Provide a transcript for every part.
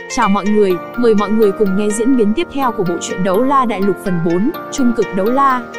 Chào mọi người, mời mọi người cùng nghe diễn biến tiếp theo của bộ truyện Đấu La Đại Lục phần 4, Trung cực đấu la.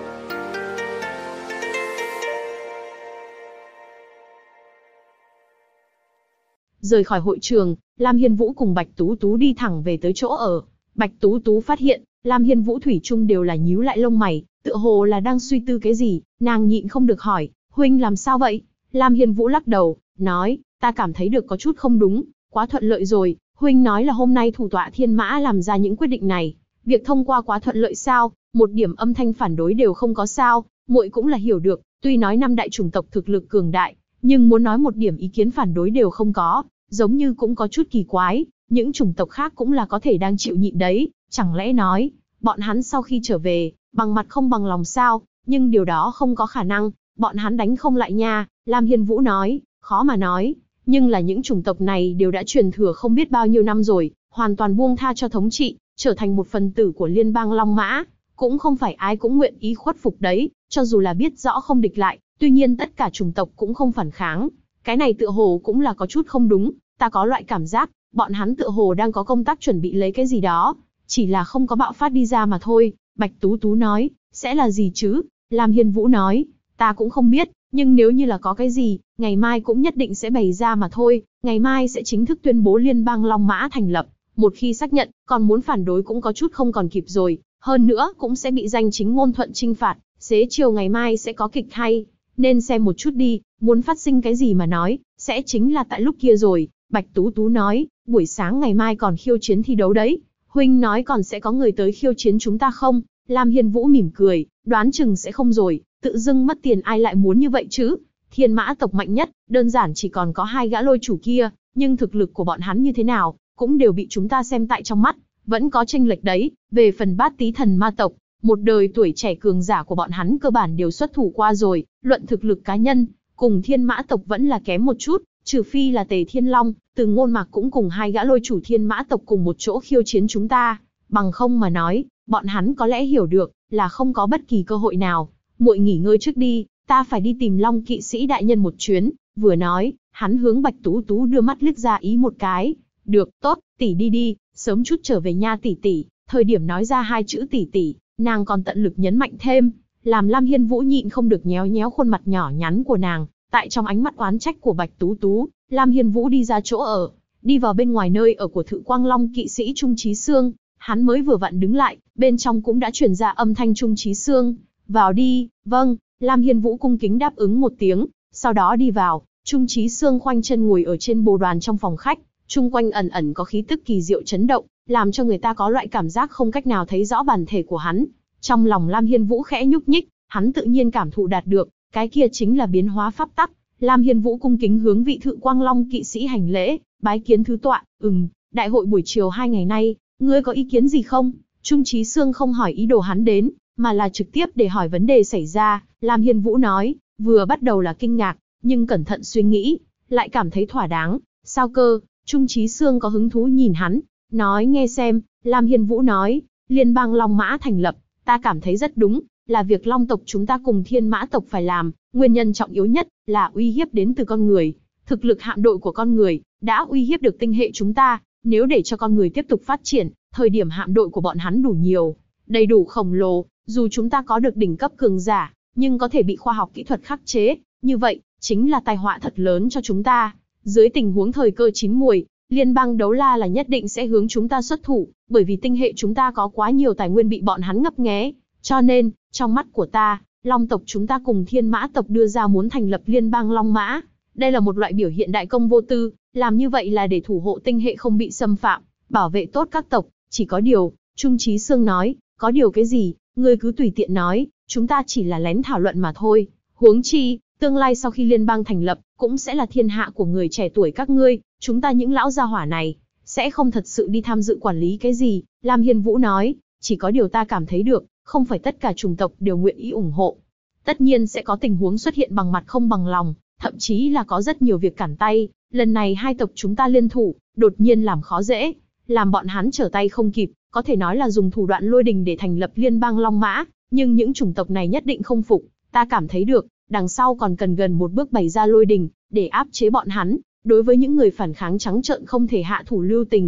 Rời khỏi hội trường, Lam Hiên Vũ cùng Bạch Tú Tú đi thẳng về tới chỗ ở. Bạch Tú Tú phát hiện, Lam Hiên Vũ thủy chung đều là nhíu lại lông mày, tựa hồ là đang suy tư cái gì, nàng nhịn không được hỏi, huynh làm sao vậy? Lam Hiên Vũ lắc đầu, nói, ta cảm thấy được có chút không đúng, quá thuận lợi rồi, huynh nói là hôm nay thủ tọa Thiên Mã làm ra những quyết định này, việc thông qua quá thuận lợi sao, một điểm âm thanh phản đối đều không có sao, muội cũng là hiểu được, tuy nói năm đại chủng tộc thực lực cường đại, nhưng muốn nói một điểm ý kiến phản đối đều không có, giống như cũng có chút kỳ quái, những chủng tộc khác cũng là có thể đang chịu nhịn đấy, chẳng lẽ nói, bọn hắn sau khi trở về, bằng mặt không bằng lòng sao, nhưng điều đó không có khả năng, bọn hắn đánh không lại nha, Lam Hiên Vũ nói, khó mà nói, nhưng là những chủng tộc này đều đã truyền thừa không biết bao nhiêu năm rồi, hoàn toàn buông tha cho thống trị, trở thành một phần tử của liên bang Long Mã, cũng không phải ai cũng nguyện ý khuất phục đấy, cho dù là biết rõ không địch lại, tuy nhiên tất cả chủng tộc cũng không phản kháng, cái này tựa hồ cũng là có chút không đúng, ta có loại cảm giác, bọn hắn tựa hồ đang có công tác chuẩn bị lấy cái gì đó, chỉ là không có bạo phát đi ra mà thôi. Bạch Tú Tú nói, sẽ là gì chứ? Lam Hiên Vũ nói, ta cũng không biết, nhưng nếu như là có cái gì, ngày mai cũng nhất định sẽ bày ra mà thôi, ngày mai sẽ chính thức tuyên bố liên bang Long Mã thành lập, một khi xác nhận, còn muốn phản đối cũng có chút không còn kịp rồi, hơn nữa cũng sẽ bị danh chính ngôn thuận trinh phạt, xế chiều ngày mai sẽ có kịch hay, nên xem một chút đi, muốn phát sinh cái gì mà nói, sẽ chính là tại lúc kia rồi. Bạch Tú Tú nói, buổi sáng ngày mai còn khiêu chiến thi đấu đấy, huynh nói còn sẽ có người tới khiêu chiến chúng ta không? Lam Hiên Vũ mỉm cười, đoán chừng sẽ không rồi, tự dưng mất tiền ai lại muốn như vậy chứ? Thiên Mã tộc mạnh nhất, đơn giản chỉ còn có 2 gã lôi chủ kia, nhưng thực lực của bọn hắn như thế nào, cũng đều bị chúng ta xem tại trong mắt, vẫn có chênh lệch đấy. Về phần Bát Tý Thần Ma tộc, một đời tuổi trẻ cường giả của bọn hắn cơ bản đều xuất thủ qua rồi, luận thực lực cá nhân, cùng Thiên Mã tộc vẫn là kém một chút, trừ phi là Tề Thiên Long, Từ Ngôn Mạc cũng cùng 2 gã lôi chủ Thiên Mã tộc cùng một chỗ khiêu chiến chúng ta, bằng không mà nói, bọn hắn có lẽ hiểu được là không có bất kỳ cơ hội nào. Muội nghỉ ngơi trước đi, ta phải đi tìm Long kỵ sĩ đại nhân một chuyến. Vừa nói, hắn hướng Bạch Tú Tú đưa mắt liếc ra ý một cái. Được, tốt, tỷ đi đi, sớm chút trở về nha tỷ tỷ. Thời điểm nói ra 2 chữ tỷ tỷ, nàng còn tận lực nhấn mạnh thêm, làm Lam Hiên Vũ nhịn không được nhéo nhéo khuôn mặt nhỏ nhắn của nàng. Tại trong ánh mắt oán trách của Bạch Tú Tú, Lam Hiên Vũ đi ra chỗ ở, đi vào bên ngoài nơi ở của Thự Quang Long kỵ sĩ Trung Chí Xương. Hắn mới vừa vặn đứng lại, bên trong cũng đã truyền ra âm thanh Trung Chí Xương. Vào đi. Vâng. Lam Hiên Vũ cung kính đáp ứng một tiếng, sau đó đi vào. Trung Chí Xương khoanh chân ngồi ở trên bồ đoàn trong phòng khách, chung quanh ẩn ẩn có khí tức kỳ diệu chấn động, làm cho người ta có loại cảm giác không cách nào thấy rõ bản thể của hắn. Trong lòng Lam Hiên Vũ khẽ nhúc nhích, hắn tự nhiên cảm thụ đạt được, cái kia chính là biến hóa pháp tắc. Lam Hiên Vũ cung kính hướng vị Thự Quang Long kỵ sĩ hành lễ, bái kiến thứ tọa. Đại hội buổi chiều 2 ngày nay, ngươi có ý kiến gì không? Trung Chí Xương không hỏi ý đồ hắn đến, mà là trực tiếp để hỏi vấn đề xảy ra. Lam Hiên Vũ nói, vừa bắt đầu là kinh ngạc, nhưng cẩn thận suy nghĩ, lại cảm thấy thỏa đáng. Sao cơ? Trung Chí Xương có hứng thú nhìn hắn, nói nghe xem. Lam Hiên Vũ nói, liên bang Long Mã thành lập, ta cảm thấy rất đúng, là việc Long tộc chúng ta cùng Thiên Mã tộc phải làm, nguyên nhân trọng yếu nhất là uy hiếp đến từ con người. Thực lực hạm đội của con người đã uy hiếp được tinh hệ chúng ta, nếu để cho con người tiếp tục phát triển, thời điểm hạm đội của bọn hắn đủ nhiều, đầy đủ khổng lồ, dù chúng ta có được đỉnh cấp cường giả, nhưng có thể bị khoa học kỹ thuật khắc chế, như vậy chính là tai họa thật lớn cho chúng ta. Dưới tình huống thời cơ chín muồi, liên bang đấu la là nhất định sẽ hướng chúng ta xuất thủ, bởi vì tinh hệ chúng ta có quá nhiều tài nguyên bị bọn hắn ngấp nghé. Cho nên, trong mắt của ta, Long tộc chúng ta cùng Thiên Mã tộc đưa ra muốn thành lập liên bang Long Mã. Đây là một loại biểu hiện đại công vô tư, làm như vậy là để thủ hộ tinh hệ không bị xâm phạm, bảo vệ tốt các tộc. Chỉ có điều, Trung Chí Xương nói, có điều cái gì, ngươi cứ tùy tiện nói, chúng ta chỉ là lén thảo luận mà thôi. Huống chi, tương lai sau khi liên bang thành lập, cũng sẽ là thiên hạ của người trẻ tuổi các ngươi, chúng ta những lão gia hỏa này, sẽ không thật sự đi tham dự quản lý cái gì. Lam Hiên Vũ nói, chỉ có điều ta cảm thấy được, không phải tất cả chủng tộc đều nguyện ý ủng hộ. Tất nhiên sẽ có tình huống xuất hiện bằng mặt không bằng lòng, thậm chí là có rất nhiều việc cản tay. Lần này 2 tộc chúng ta liên thủ, đột nhiên làm khó dễ, làm bọn hắn trở tay không kịp, có thể nói là dùng thủ đoạn lôi đình để thành lập liên bang Long Mã, nhưng những chủng tộc này nhất định không phục. Ta cảm thấy được, đằng sau còn cần gần một bước bày ra lôi đình, để áp chế bọn hắn. Đối với những người phản kháng trắng trợn không thể hạ thủ lưu tình.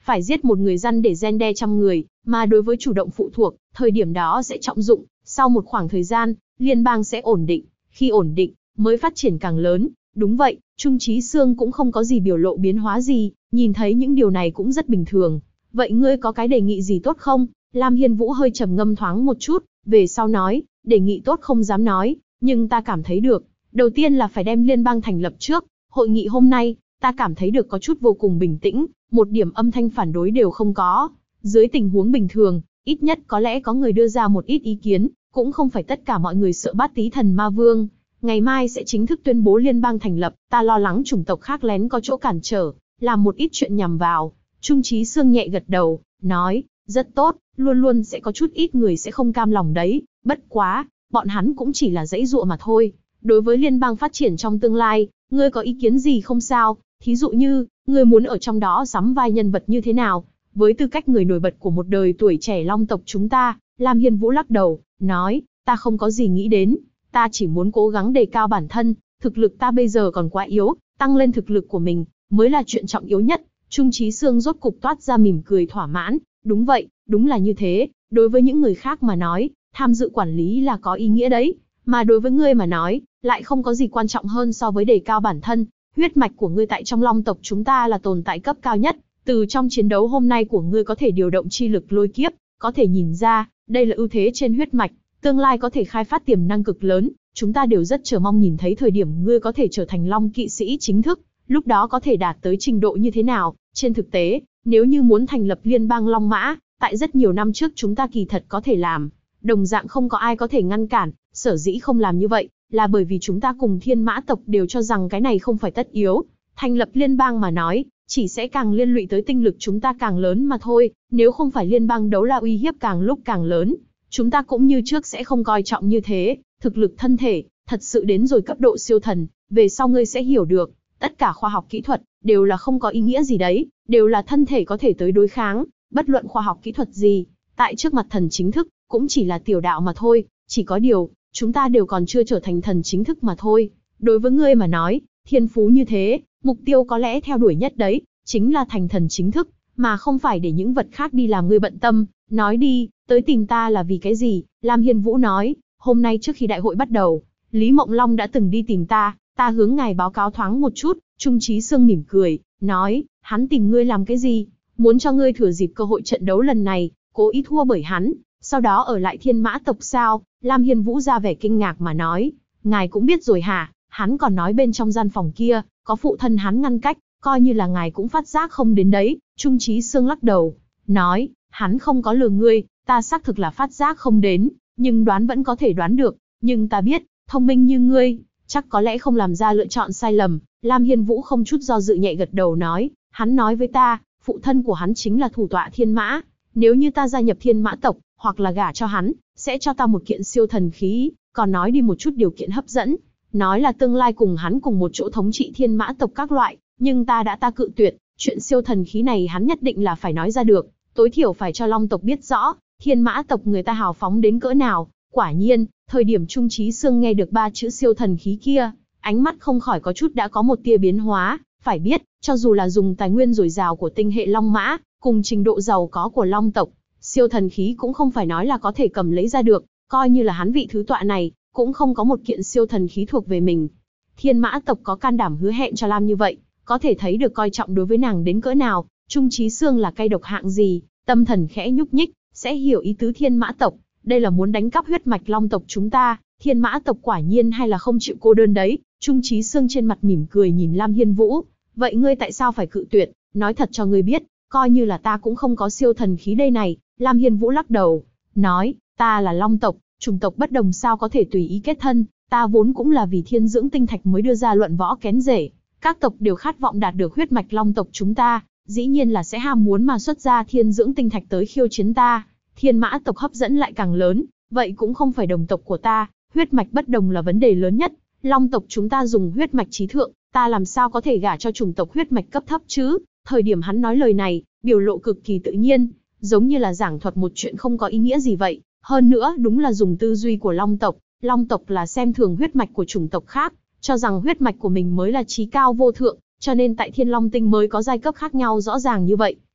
phải giết một người dân để răn đe trăm người, mà đối với chủ động phụ thuộc, thời điểm đó sẽ trọng dụng, sau một khoảng thời gian, liên bang sẽ ổn định, khi ổn định, mới phát triển càng lớn. Đúng vậy, Trung Chí Xương cũng không có gì biểu lộ biến hóa gì, nhìn thấy những điều này cũng rất bình thường. Vậy ngươi có cái đề nghị gì tốt không? Lam Hiên Vũ hơi trầm ngâm thoáng một chút, về sau nói, đề nghị tốt không dám nói, nhưng ta cảm thấy được. Đầu tiên là phải đem liên bang thành lập trước, hội nghị hôm nay, ta cảm thấy được có chút vô cùng bình tĩnh, một điểm âm thanh phản đối đều không có. Dưới tình huống bình thường, ít nhất có lẽ có người đưa ra một ít ý kiến, cũng không phải tất cả mọi người sợ Bát Tý Thần Ma Vương. Ngày mai sẽ chính thức tuyên bố liên bang thành lập, ta lo lắng chủng tộc khác lén có chỗ cản trở, làm một ít chuyện nhằm vào. Trung Chí Xương nhẹ gật đầu, nói, rất tốt, luôn luôn sẽ có chút ít người sẽ không cam lòng đấy, bất quá, bọn hắn cũng chỉ là giãy giụa mà thôi. Đối với liên bang phát triển trong tương lai, ngươi có ý kiến gì không sao? Thí dụ như, ngươi muốn ở trong đó sắm vai nhân vật như thế nào? Với tư cách người nổi bật của một đời tuổi trẻ Long tộc chúng ta, Lam Hiên Vũ lắc đầu, nói, ta không có gì nghĩ đến, ta chỉ muốn cố gắng đề cao bản thân, thực lực ta bây giờ còn quá yếu, tăng lên thực lực của mình, mới là chuyện trọng yếu nhất. Trung Chí Xương rốt cục toát ra mỉm cười thỏa mãn, đúng vậy, đúng là như thế, đối với những người khác mà nói, tham dự quản lý là có ý nghĩa đấy, mà đối với ngươi mà nói, lại không có gì quan trọng hơn so với đề cao bản thân. Huyết mạch của ngươi tại trong Long tộc chúng ta là tồn tại cấp cao nhất, từ trong chiến đấu hôm nay của ngươi có thể điều động chi lực lôi kiếp, có thể nhìn ra, đây là ưu thế trên huyết mạch, tương lai có thể khai phát tiềm năng cực lớn, chúng ta đều rất chờ mong nhìn thấy thời điểm ngươi có thể trở thành Long kỵ sĩ chính thức, lúc đó có thể đạt tới trình độ như thế nào. Trên thực tế, nếu như muốn thành lập liên bang Long Mã, tại rất nhiều năm trước chúng ta kỳ thật có thể làm, đồng dạng không có ai có thể ngăn cản, sở dĩ không làm như vậy, là bởi vì chúng ta cùng Thiên Mã tộc đều cho rằng cái này không phải tất yếu. Thành lập liên bang mà nói, chỉ sẽ càng liên lụy tới tinh lực chúng ta càng lớn mà thôi, nếu không phải liên bang đấu la uy hiếp càng lúc càng lớn, chúng ta cũng như trước sẽ không coi trọng như thế. Thực lực thân thể, thật sự đến rồi cấp độ siêu thần, về sau ngươi sẽ hiểu được, tất cả khoa học kỹ thuật, đều là không có ý nghĩa gì đấy, đều là thân thể có thể tới đối kháng, bất luận khoa học kỹ thuật gì, tại trước mặt thần chính thức, cũng chỉ là tiểu đạo mà thôi, chỉ có điều, chúng ta đều còn chưa trở thành thần chính thức mà thôi. Đối với ngươi mà nói, thiên phú như thế, mục tiêu có lẽ theo đuổi nhất đấy, chính là thành thần chính thức, mà không phải để những vật khác đi làm ngươi bận tâm. Nói đi, tới tìm ta là vì cái gì? Lam Hiên Vũ nói, hôm nay trước khi đại hội bắt đầu, Lý Mộng Long đã từng đi tìm ta hướng ngài báo cáo thoáng một chút. Trung Chí Xương mỉm cười, nói, hắn tìm ngươi làm cái gì? Muốn cho ngươi thừa dịp cơ hội trận đấu lần này, cố ý thua bởi hắn, sau đó ở lại Thiên Mã tộc sao? Lam Hiên Vũ ra vẻ kinh ngạc mà nói, ngài cũng biết rồi hả? Hắn còn nói bên trong gian phòng kia, có phụ thân hắn ngăn cách, coi như là ngài cũng phát giác không đến đấy. Trung Chí Xương lắc đầu, nói, hắn không có lừa ngươi, ta xác thực là phát giác không đến, nhưng đoán vẫn có thể đoán được, nhưng ta biết, thông minh như ngươi, chắc có lẽ không làm ra lựa chọn sai lầm. Lam Hiên Vũ không chút do dự nhẹ gật đầu nói, hắn nói với ta, phụ thân của hắn chính là thủ tọa Thiên Mã, nếu như ta gia nhập Thiên Mã tộc, hoặc là gả cho hắn, sẽ cho ta một kiện siêu thần khí, còn nói đi một chút điều kiện hấp dẫn, nói là tương lai cùng hắn cùng một chỗ thống trị Thiên Mã tộc các loại, nhưng ta cự tuyệt, chuyện siêu thần khí này hắn nhất định là phải nói ra được, tối thiểu phải cho Long tộc biết rõ, Thiên Mã tộc người ta hào phóng đến cỡ nào. Quả nhiên, thời điểm Trung Chí Xương nghe được 3 chữ siêu thần khí kia, ánh mắt không khỏi có chút đã có một tia biến hóa. Phải biết, cho dù là dùng tài nguyên dồi dào của tinh hệ Long Mã, cùng trình độ giàu có của Long tộc, siêu thần khí cũng không phải nói là có thể cầm lấy ra được, coi như là hắn vị thứ tọa này, cũng không có một kiện siêu thần khí thuộc về mình. Thiên Mã tộc có can đảm hứa hẹn cho Lam như vậy, có thể thấy được coi trọng đối với nàng đến cỡ nào. Trung Chí Xương là cay độc hạng gì, tâm thần khẽ nhúc nhích, sẽ hiểu ý tứ Thiên Mã tộc, đây là muốn đánh cắp huyết mạch Long tộc chúng ta. Thiên Mã tộc quả nhiên hay là không chịu cô đơn đấy. Trung Chí Xương trên mặt mỉm cười nhìn Lam Hiên Vũ, vậy ngươi tại sao phải cự tuyệt? Nói thật cho ngươi biết, coi như là ta cũng không có siêu thần khí đây này. Lam Hiên Vũ lắc đầu, nói, ta là Long tộc, chủng tộc bất đồng sao có thể tùy ý kết thân, ta vốn cũng là vì thiên dưỡng tinh thạch mới đưa ra luận võ kén rể. Các tộc đều khát vọng đạt được huyết mạch Long tộc chúng ta, dĩ nhiên là sẽ ham muốn mà xuất ra thiên dưỡng tinh thạch tới khiêu chiến ta. Thiên Mã tộc hấp dẫn lại càng lớn, vậy cũng không phải đồng tộc của ta, huyết mạch bất đồng là vấn đề lớn nhất. Long tộc chúng ta dùng huyết mạch trí thượng, ta làm sao có thể gả cho chủng tộc huyết mạch cấp thấp chứ? Thời điểm hắn nói lời này, biểu lộ cực kỳ tự nhiên, giống như là giảng thuật một chuyện không có ý nghĩa gì vậy. Hơn nữa, đúng là dùng tư duy của Long tộc. Long tộc là xem thường huyết mạch của chủng tộc khác, cho rằng huyết mạch của mình mới là chí cao vô thượng, cho nên tại Thiên Long Tinh mới có giai cấp khác nhau rõ ràng như vậy.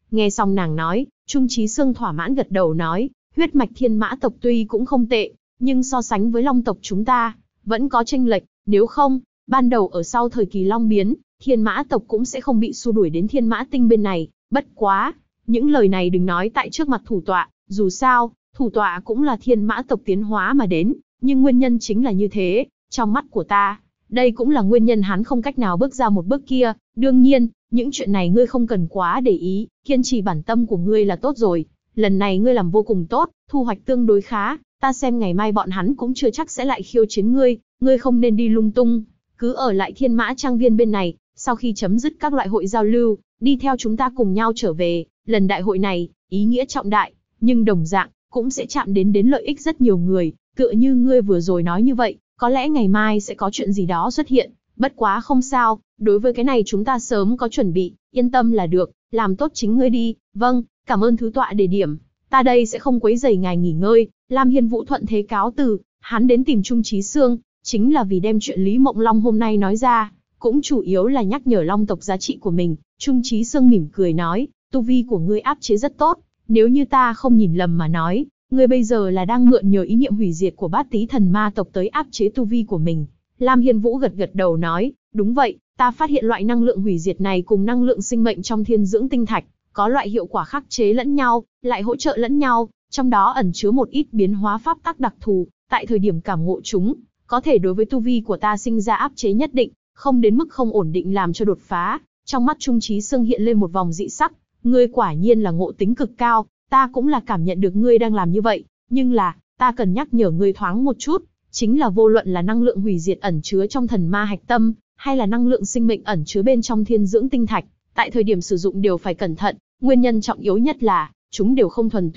Nghe xong nàng nói, Trung Chí Xương thỏa mãn gật đầu nói, huyết mạch thiên mã tộc tuy cũng không tệ, nhưng so sánh với long tộc chúng ta, vẫn có chênh lệch, nếu không, ban đầu ở sau thời kỳ long biến, thiên mã tộc cũng sẽ không bị xua đuổi đến thiên mã tinh bên này, bất quá. Những lời này đừng nói tại trước mặt thủ tọa, dù sao, thủ tọa cũng là thiên mã tộc tiến hóa mà đến, nhưng nguyên nhân chính là như thế, trong mắt của ta, đây cũng là nguyên nhân hắn không cách nào bước ra một bước kia, đương nhiên, những chuyện này ngươi không cần quá để ý, kiên trì bản tâm của ngươi là tốt rồi, lần này ngươi làm vô cùng tốt, thu hoạch tương đối khá, ta xem ngày mai bọn hắn cũng chưa chắc sẽ lại khiêu chiến ngươi không nên đi lung tung, cứ ở lại thiên mã trang viên bên này, sau khi chấm dứt các loại hội giao lưu, đi theo chúng ta cùng nhau trở về, lần đại hội này, ý nghĩa trọng đại, nhưng đồng dạng, cũng sẽ chạm đến lợi ích rất nhiều người, tựa như ngươi vừa rồi nói như vậy, có lẽ ngày mai sẽ có chuyện gì đó xuất hiện, bất quá không sao, đối với cái này chúng ta sớm có chuẩn bị, yên tâm là được, làm tốt chính ngươi đi, vâng, cảm ơn thứ tọa đề điểm, ta đây sẽ không quấy rầy ngài nghỉ ngơi, Lam Hiên Vũ thuận thế cáo từ, hắn đến tìm Trung Chí Xương, chính là vì đem chuyện Lý Mộng Long hôm nay nói ra, cũng chủ yếu là nhắc nhở long tộc giá trị của mình. Trung Chí Xương mỉm cười nói, tu vi của ngươi áp chế rất tốt, nếu như ta không nhìn lầm mà nói, ngươi bây giờ là đang mượn nhờ ý niệm hủy diệt của bát tý thần ma tộc tới áp chế tu vi của mình. Lam Hiên Vũ gật gật đầu nói, đúng vậy, ta phát hiện loại năng lượng hủy diệt này cùng năng lượng sinh mệnh trong thiên dưỡng tinh thạch, có loại hiệu quả khắc chế lẫn nhau, lại hỗ trợ lẫn nhau, trong đó ẩn chứa một ít biến hóa pháp tắc đặc thù, tại thời điểm cảm ngộ chúng, có thể đối với tu vi của ta sinh ra áp chế nhất định, không đến mức không ổn định làm cho đột phá. Trong mắt Trung Chí Xương hiện lên một vòng dị sắc, ngươi quả nhiên là ngộ tính cực cao, ta cũng là cảm nhận được ngươi đang làm như vậy, nhưng là, ta cần nhắc nhở ngươi thoáng một chút, chính là vô luận là năng lượng hủy diệt ẩn chứa trong thần ma hạch tâm, hay là năng lượng sinh mệnh ẩn chứa bên trong thiên dưỡng tinh thạch, tại thời điểm sử dụng đều phải cẩn thận, nguyên nhân trọng yếu nhất là, chúng đều không thuần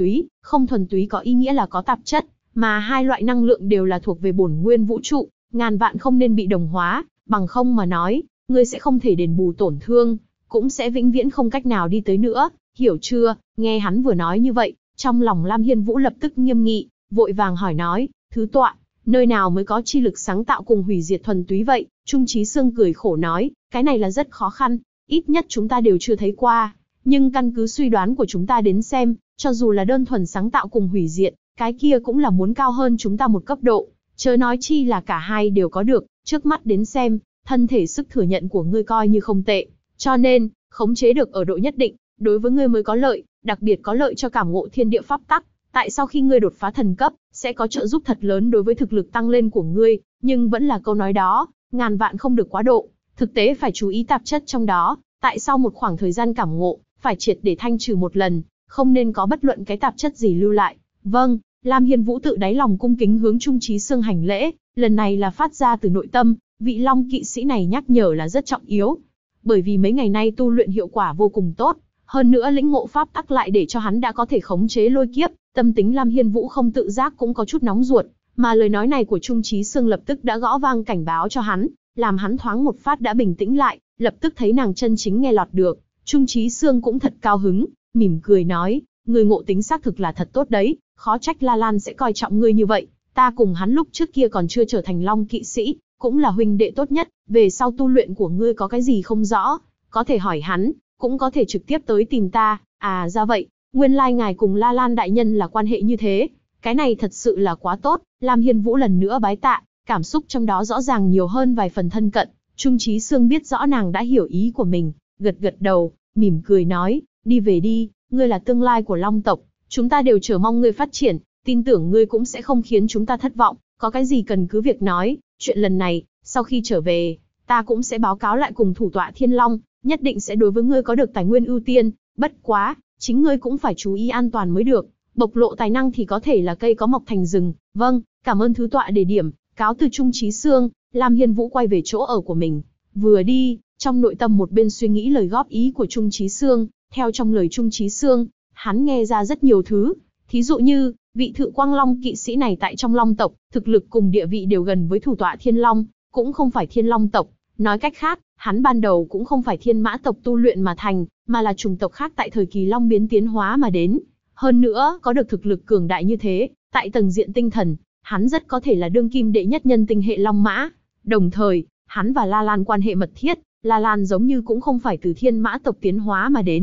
túy có ý nghĩa là có tạp chất, mà hai loại năng lượng đều là thuộc về bổn nguyên vũ trụ, ngàn vạn không nên bị đồng hóa, bằng không mà nói, ngươi sẽ không thể đền bù tổn thương, cũng sẽ vĩnh viễn không cách nào đi tới nữa, hiểu chưa? Nghe hắn vừa nói như vậy, trong lòng Lam Hiên Vũ lập tức nghiêm nghị, vội vàng hỏi nói, thứ tọa, nơi nào mới có chi lực sáng tạo cùng hủy diệt thuần túy vậy? Trung Chí Xương cười khổ nói, cái này là rất khó khăn, ít nhất chúng ta đều chưa thấy qua, nhưng căn cứ suy đoán của chúng ta đến xem, cho dù là đơn thuần sáng tạo cùng hủy diệt, cái kia cũng là muốn cao hơn chúng ta một cấp độ, chớ nói chi là cả hai đều có được, trước mắt đến xem, thân thể sức thừa nhận của ngươi coi như không tệ, cho nên, khống chế được ở độ nhất định, đối với ngươi mới có lợi, đặc biệt có lợi cho cảm ngộ thiên địa pháp tắc, tại sau khi ngươi đột phá thần cấp, sẽ có trợ giúp thật lớn đối với thực lực tăng lên của ngươi, nhưng vẫn là câu nói đó, ngàn vạn không được quá độ, thực tế phải chú ý tạp chất trong đó, tại sau một khoảng thời gian cảm ngộ, phải triệt để thanh trừ một lần, không nên có bất luận cái tạp chất gì lưu lại. Vâng, Lam Hiên Vũ tự đáy lòng cung kính hướng Trung Chí Xương hành lễ, lần này là phát ra từ nội tâm, vị Long kỵ sĩ này nhắc nhở là rất trọng yếu, bởi vì mấy ngày nay tu luyện hiệu quả vô cùng tốt, hơn nữa lĩnh ngộ pháp tắc lại để cho hắn đã có thể khống chế lôi kiếp, tâm tính Lam Hiên Vũ không tự giác cũng có chút nóng ruột, mà lời nói này của Trung Chí Xương lập tức đã gõ vang cảnh báo cho hắn, làm hắn thoáng một phát đã bình tĩnh lại, lập tức thấy nàng chân chính nghe lọt được. Trung Chí Xương cũng thật cao hứng, mỉm cười nói, người ngộ tính xác thực là thật tốt đấy, khó trách La Lan sẽ coi trọng ngươi như vậy, ta cùng hắn lúc trước kia còn chưa trở thành Long kỵ sĩ, cũng là huynh đệ tốt nhất, về sau tu luyện của ngươi có cái gì không rõ, có thể hỏi hắn, cũng có thể trực tiếp tới tìm ta. À ra vậy, nguyên lai ngài cùng La Lan đại nhân là quan hệ như thế, cái này thật sự là quá tốt. Lam Hiên Vũ lần nữa bái tạ, cảm xúc trong đó rõ ràng nhiều hơn vài phần thân cận. Trung Chí Xương biết rõ nàng đã hiểu ý của mình, gật gật đầu, mỉm cười nói, đi về đi, ngươi là tương lai của Long tộc, chúng ta đều chờ mong ngươi phát triển, tin tưởng ngươi cũng sẽ không khiến chúng ta thất vọng, có cái gì cần cứ việc nói, chuyện lần này, sau khi trở về, ta cũng sẽ báo cáo lại cùng thủ tọa Thiên Long, nhất định sẽ đối với ngươi có được tài nguyên ưu tiên, bất quá, chính ngươi cũng phải chú ý an toàn mới được, bộc lộ tài năng thì có thể là cây có mọc thành rừng. Vâng, cảm ơn thứ tọa đề điểm, cáo từ Trung Chí Xương. Lam Hiên Vũ quay về chỗ ở của mình, vừa đi, trong nội tâm một bên suy nghĩ lời góp ý của Trung Chí Xương, theo trong lời Trung Chí Xương, hắn nghe ra rất nhiều thứ, thí dụ như, vị Thự Quang Long kỵ sĩ này tại trong Long tộc, thực lực cùng địa vị đều gần với thủ tọa Thiên Long, cũng không phải Thiên Long tộc, nói cách khác, hắn ban đầu cũng không phải Thiên Mã tộc tu luyện mà thành, mà là chủng tộc khác tại thời kỳ Long biến tiến hóa mà đến. Hơn nữa, có được thực lực cường đại như thế, tại tầng diện tinh thần, hắn rất có thể là đương kim đệ nhất nhân tinh hệ Long Mã. Đồng thời, hắn và La Lan quan hệ mật thiết, La Lan giống như cũng không phải từ Thiên Mã tộc tiến hóa mà đến,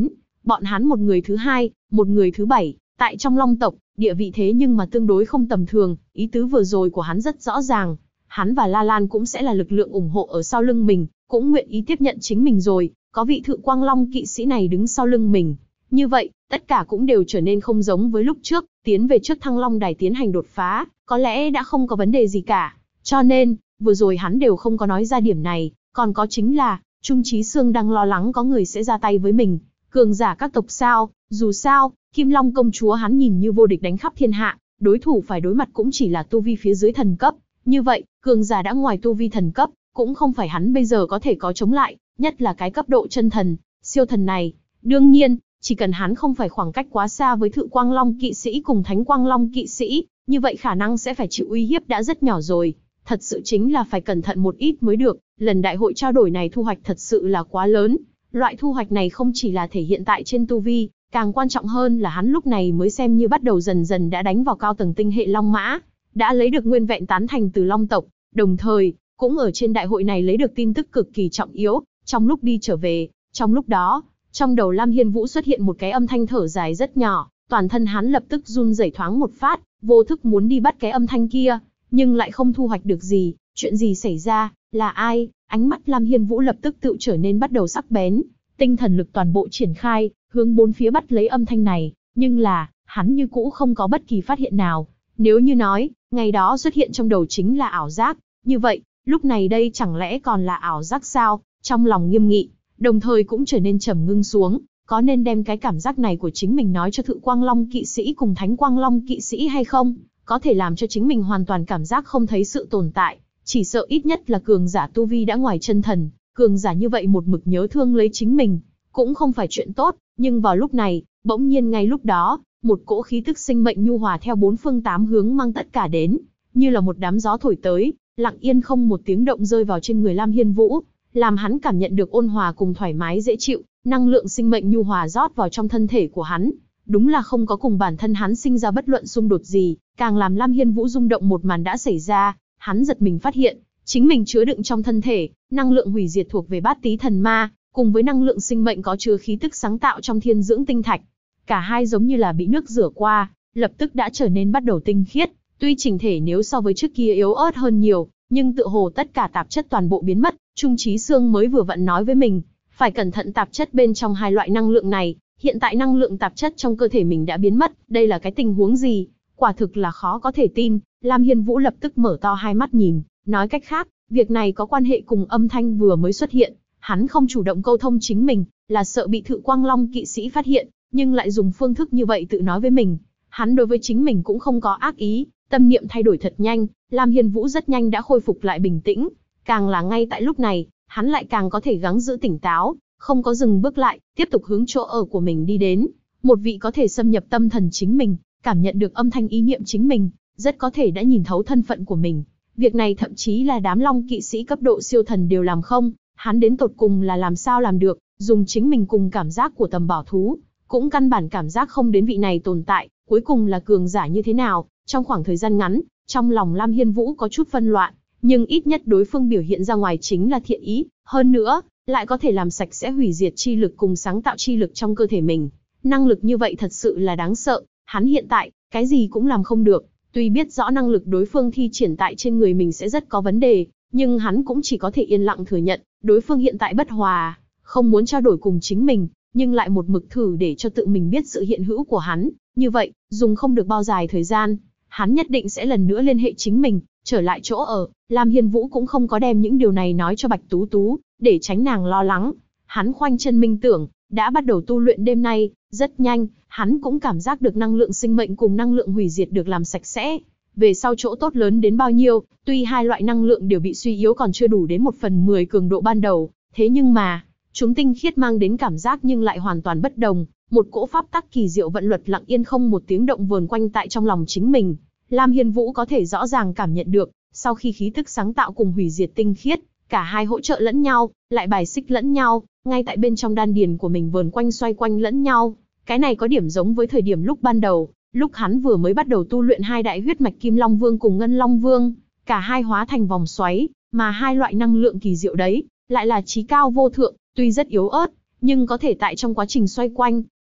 Bọn hắn một người thứ hai, một người thứ bảy, tại trong Long tộc, địa vị thế nhưng mà tương đối không tầm thường, ý tứ vừa rồi của hắn rất rõ ràng. Hắn và La Lan cũng sẽ là lực lượng ủng hộ ở sau lưng mình, cũng nguyện ý tiếp nhận chính mình rồi, có vị Thự Quang Long kỵ sĩ này đứng sau lưng mình. Như vậy, tất cả cũng đều trở nên không giống với lúc trước, tiến về trước Thăng Long Đài tiến hành đột phá, có lẽ đã không có vấn đề gì cả. Cho nên, vừa rồi hắn đều không có nói ra điểm này, còn có chính là, Trung Chí Xương đang lo lắng có người sẽ ra tay với mình. Cường giả các tộc sao, dù sao, Kim Long công chúa hắn nhìn như vô địch đánh khắp thiên hạ, đối thủ phải đối mặt cũng chỉ là tu vi phía dưới thần cấp. Như vậy, cường giả đã ngoài tu vi thần cấp, cũng không phải hắn bây giờ có thể có chống lại, nhất là cái cấp độ chân thần, siêu thần này. Đương nhiên, chỉ cần hắn không phải khoảng cách quá xa với Thự Quang Long kỵ sĩ cùng Thánh Quang Long kỵ sĩ, như vậy khả năng sẽ phải chịu uy hiếp đã rất nhỏ rồi. Thật sự chính là phải cẩn thận một ít mới được, lần đại hội trao đổi này thu hoạch thật sự là quá lớn. Loại thu hoạch này không chỉ là thể hiện tại trên tu vi, càng quan trọng hơn là hắn lúc này mới xem như bắt đầu dần dần đã đánh vào cao tầng tinh hệ Long Mã, đã lấy được nguyên vẹn tán thành từ Long tộc, đồng thời, cũng ở trên đại hội này lấy được tin tức cực kỳ trọng yếu. Trong lúc đi trở về, trong lúc đó, trong đầu Lam Hiên Vũ xuất hiện một cái âm thanh thở dài rất nhỏ, toàn thân hắn lập tức run rẩy thoáng một phát, vô thức muốn đi bắt cái âm thanh kia, nhưng lại không thu hoạch được gì. Chuyện gì xảy ra, là ai? Ánh mắt Lam Hiên Vũ lập tức tự trở nên bắt đầu sắc bén, tinh thần lực toàn bộ triển khai, hướng bốn phía bắt lấy âm thanh này, nhưng là, hắn như cũ không có bất kỳ phát hiện nào. Nếu như nói, ngày đó xuất hiện trong đầu chính là ảo giác, như vậy, lúc này đây chẳng lẽ còn là ảo giác sao? Trong lòng nghiêm nghị, đồng thời cũng trở nên trầm ngưng xuống, có nên đem cái cảm giác này của chính mình nói cho Thự Quang Long kỵ sĩ cùng Thánh Quang Long kỵ sĩ hay không? Có thể làm cho chính mình hoàn toàn cảm giác không thấy sự tồn tại, chỉ sợ ít nhất là cường giả tu vi đã ngoài chân thần, cường giả như vậy một mực nhớ thương lấy chính mình, cũng không phải chuyện tốt. Nhưng vào lúc này, bỗng nhiên ngay lúc đó, một cỗ khí tức sinh mệnh nhu hòa theo bốn phương tám hướng mang tất cả đến, như là một đám gió thổi tới, lặng yên không một tiếng động rơi vào trên người Lam Hiên Vũ, làm hắn cảm nhận được ôn hòa cùng thoải mái dễ chịu, năng lượng sinh mệnh nhu hòa rót vào trong thân thể của hắn. Đúng là không có cùng bản thân hắn sinh ra bất luận xung đột gì, càng làm Lam Hiên Vũ rung động một màn đã xảy ra, hắn giật mình phát hiện, chính mình chứa đựng trong thân thể, năng lượng hủy diệt thuộc về Bát Tý Thần Ma, cùng với năng lượng sinh mệnh có chứa khí tức sáng tạo trong Thiên Dưỡng Tinh Thạch. Cả hai giống như là bị nước rửa qua, lập tức đã trở nên bắt đầu tinh khiết, tuy chỉnh thể nếu so với trước kia yếu ớt hơn nhiều, nhưng tựa hồ tất cả tạp chất toàn bộ biến mất. Trung Chí Xương mới vừa vặn nói với mình, phải cẩn thận tạp chất bên trong hai loại năng lượng này, hiện tại năng lượng tạp chất trong cơ thể mình đã biến mất, đây là cái tình huống gì? Quả thực là khó có thể tin. Lam Hiên Vũ lập tức mở to hai mắt nhìn, nói cách khác, việc này có quan hệ cùng âm thanh vừa mới xuất hiện. Hắn không chủ động câu thông chính mình, là sợ bị Thự Quang Long kỵ sĩ phát hiện, nhưng lại dùng phương thức như vậy tự nói với mình. Hắn đối với chính mình cũng không có ác ý, tâm niệm thay đổi thật nhanh, Lam Hiên Vũ rất nhanh đã khôi phục lại bình tĩnh. Càng là ngay tại lúc này, hắn lại càng có thể gắng giữ tỉnh táo, không có dừng bước lại, tiếp tục hướng chỗ ở của mình đi đến. Một vị có thể xâm nhập tâm thần chính mình, cảm nhận được âm thanh ý niệm chính mình, rất có thể đã nhìn thấu thân phận của mình. Việc này thậm chí là đám Long kỵ sĩ cấp độ siêu thần đều làm không. Hắn đến tột cùng là làm sao làm được, dùng chính mình cùng cảm giác của tầm bảo thú, cũng căn bản cảm giác không đến vị này tồn tại, cuối cùng là cường giả như thế nào. Trong khoảng thời gian ngắn, trong lòng Lam Hiên Vũ có chút phân loạn, nhưng ít nhất đối phương biểu hiện ra ngoài chính là thiện ý, hơn nữa, lại có thể làm sạch sẽ hủy diệt chi lực cùng sáng tạo chi lực trong cơ thể mình. Năng lực như vậy thật sự là đáng sợ, hắn hiện tại, cái gì cũng làm không được, tuy biết rõ năng lực đối phương thi triển tại trên người mình sẽ rất có vấn đề, nhưng hắn cũng chỉ có thể yên lặng thừa nhận, đối phương hiện tại bất hòa, không muốn trao đổi cùng chính mình, nhưng lại một mực thử để cho tự mình biết sự hiện hữu của hắn. Như vậy, dùng không được bao dài thời gian, hắn nhất định sẽ lần nữa liên hệ chính mình, trở lại chỗ ở. Lam Hiên Vũ cũng không có đem những điều này nói cho Bạch Tú Tú, để tránh nàng lo lắng. Hắn khoanh chân minh tưởng, đã bắt đầu tu luyện đêm nay, rất nhanh, hắn cũng cảm giác được năng lượng sinh mệnh cùng năng lượng hủy diệt được làm sạch sẽ. Về sau chỗ tốt lớn đến bao nhiêu, tuy hai loại năng lượng đều bị suy yếu còn chưa đủ đến 1/10 cường độ ban đầu, thế nhưng mà, chúng tinh khiết mang đến cảm giác nhưng lại hoàn toàn bất đồng. Một cỗ pháp tắc kỳ diệu vận luật lặng yên không một tiếng động vờn quanh tại trong lòng chính mình. Lam Hiên Vũ có thể rõ ràng cảm nhận được, sau khi khí tức sáng tạo cùng hủy diệt tinh khiết, cả hai hỗ trợ lẫn nhau, lại bài xích lẫn nhau, ngay tại bên trong đan điền của mình vờn quanh xoay quanh lẫn nhau. Cái này có điểm giống với thời điểm lúc ban đầu, lúc hắn vừa mới bắt đầu tu luyện hai đại huyết mạch Kim Long Vương cùng Ngân Long Vương, cả hai hóa thành vòng xoáy, mà hai loại năng lượng kỳ diệu đấy, lại là chí cao vô thượng, tuy rất yếu ớt, nhưng có thể tại trong quá trình xoay quanh,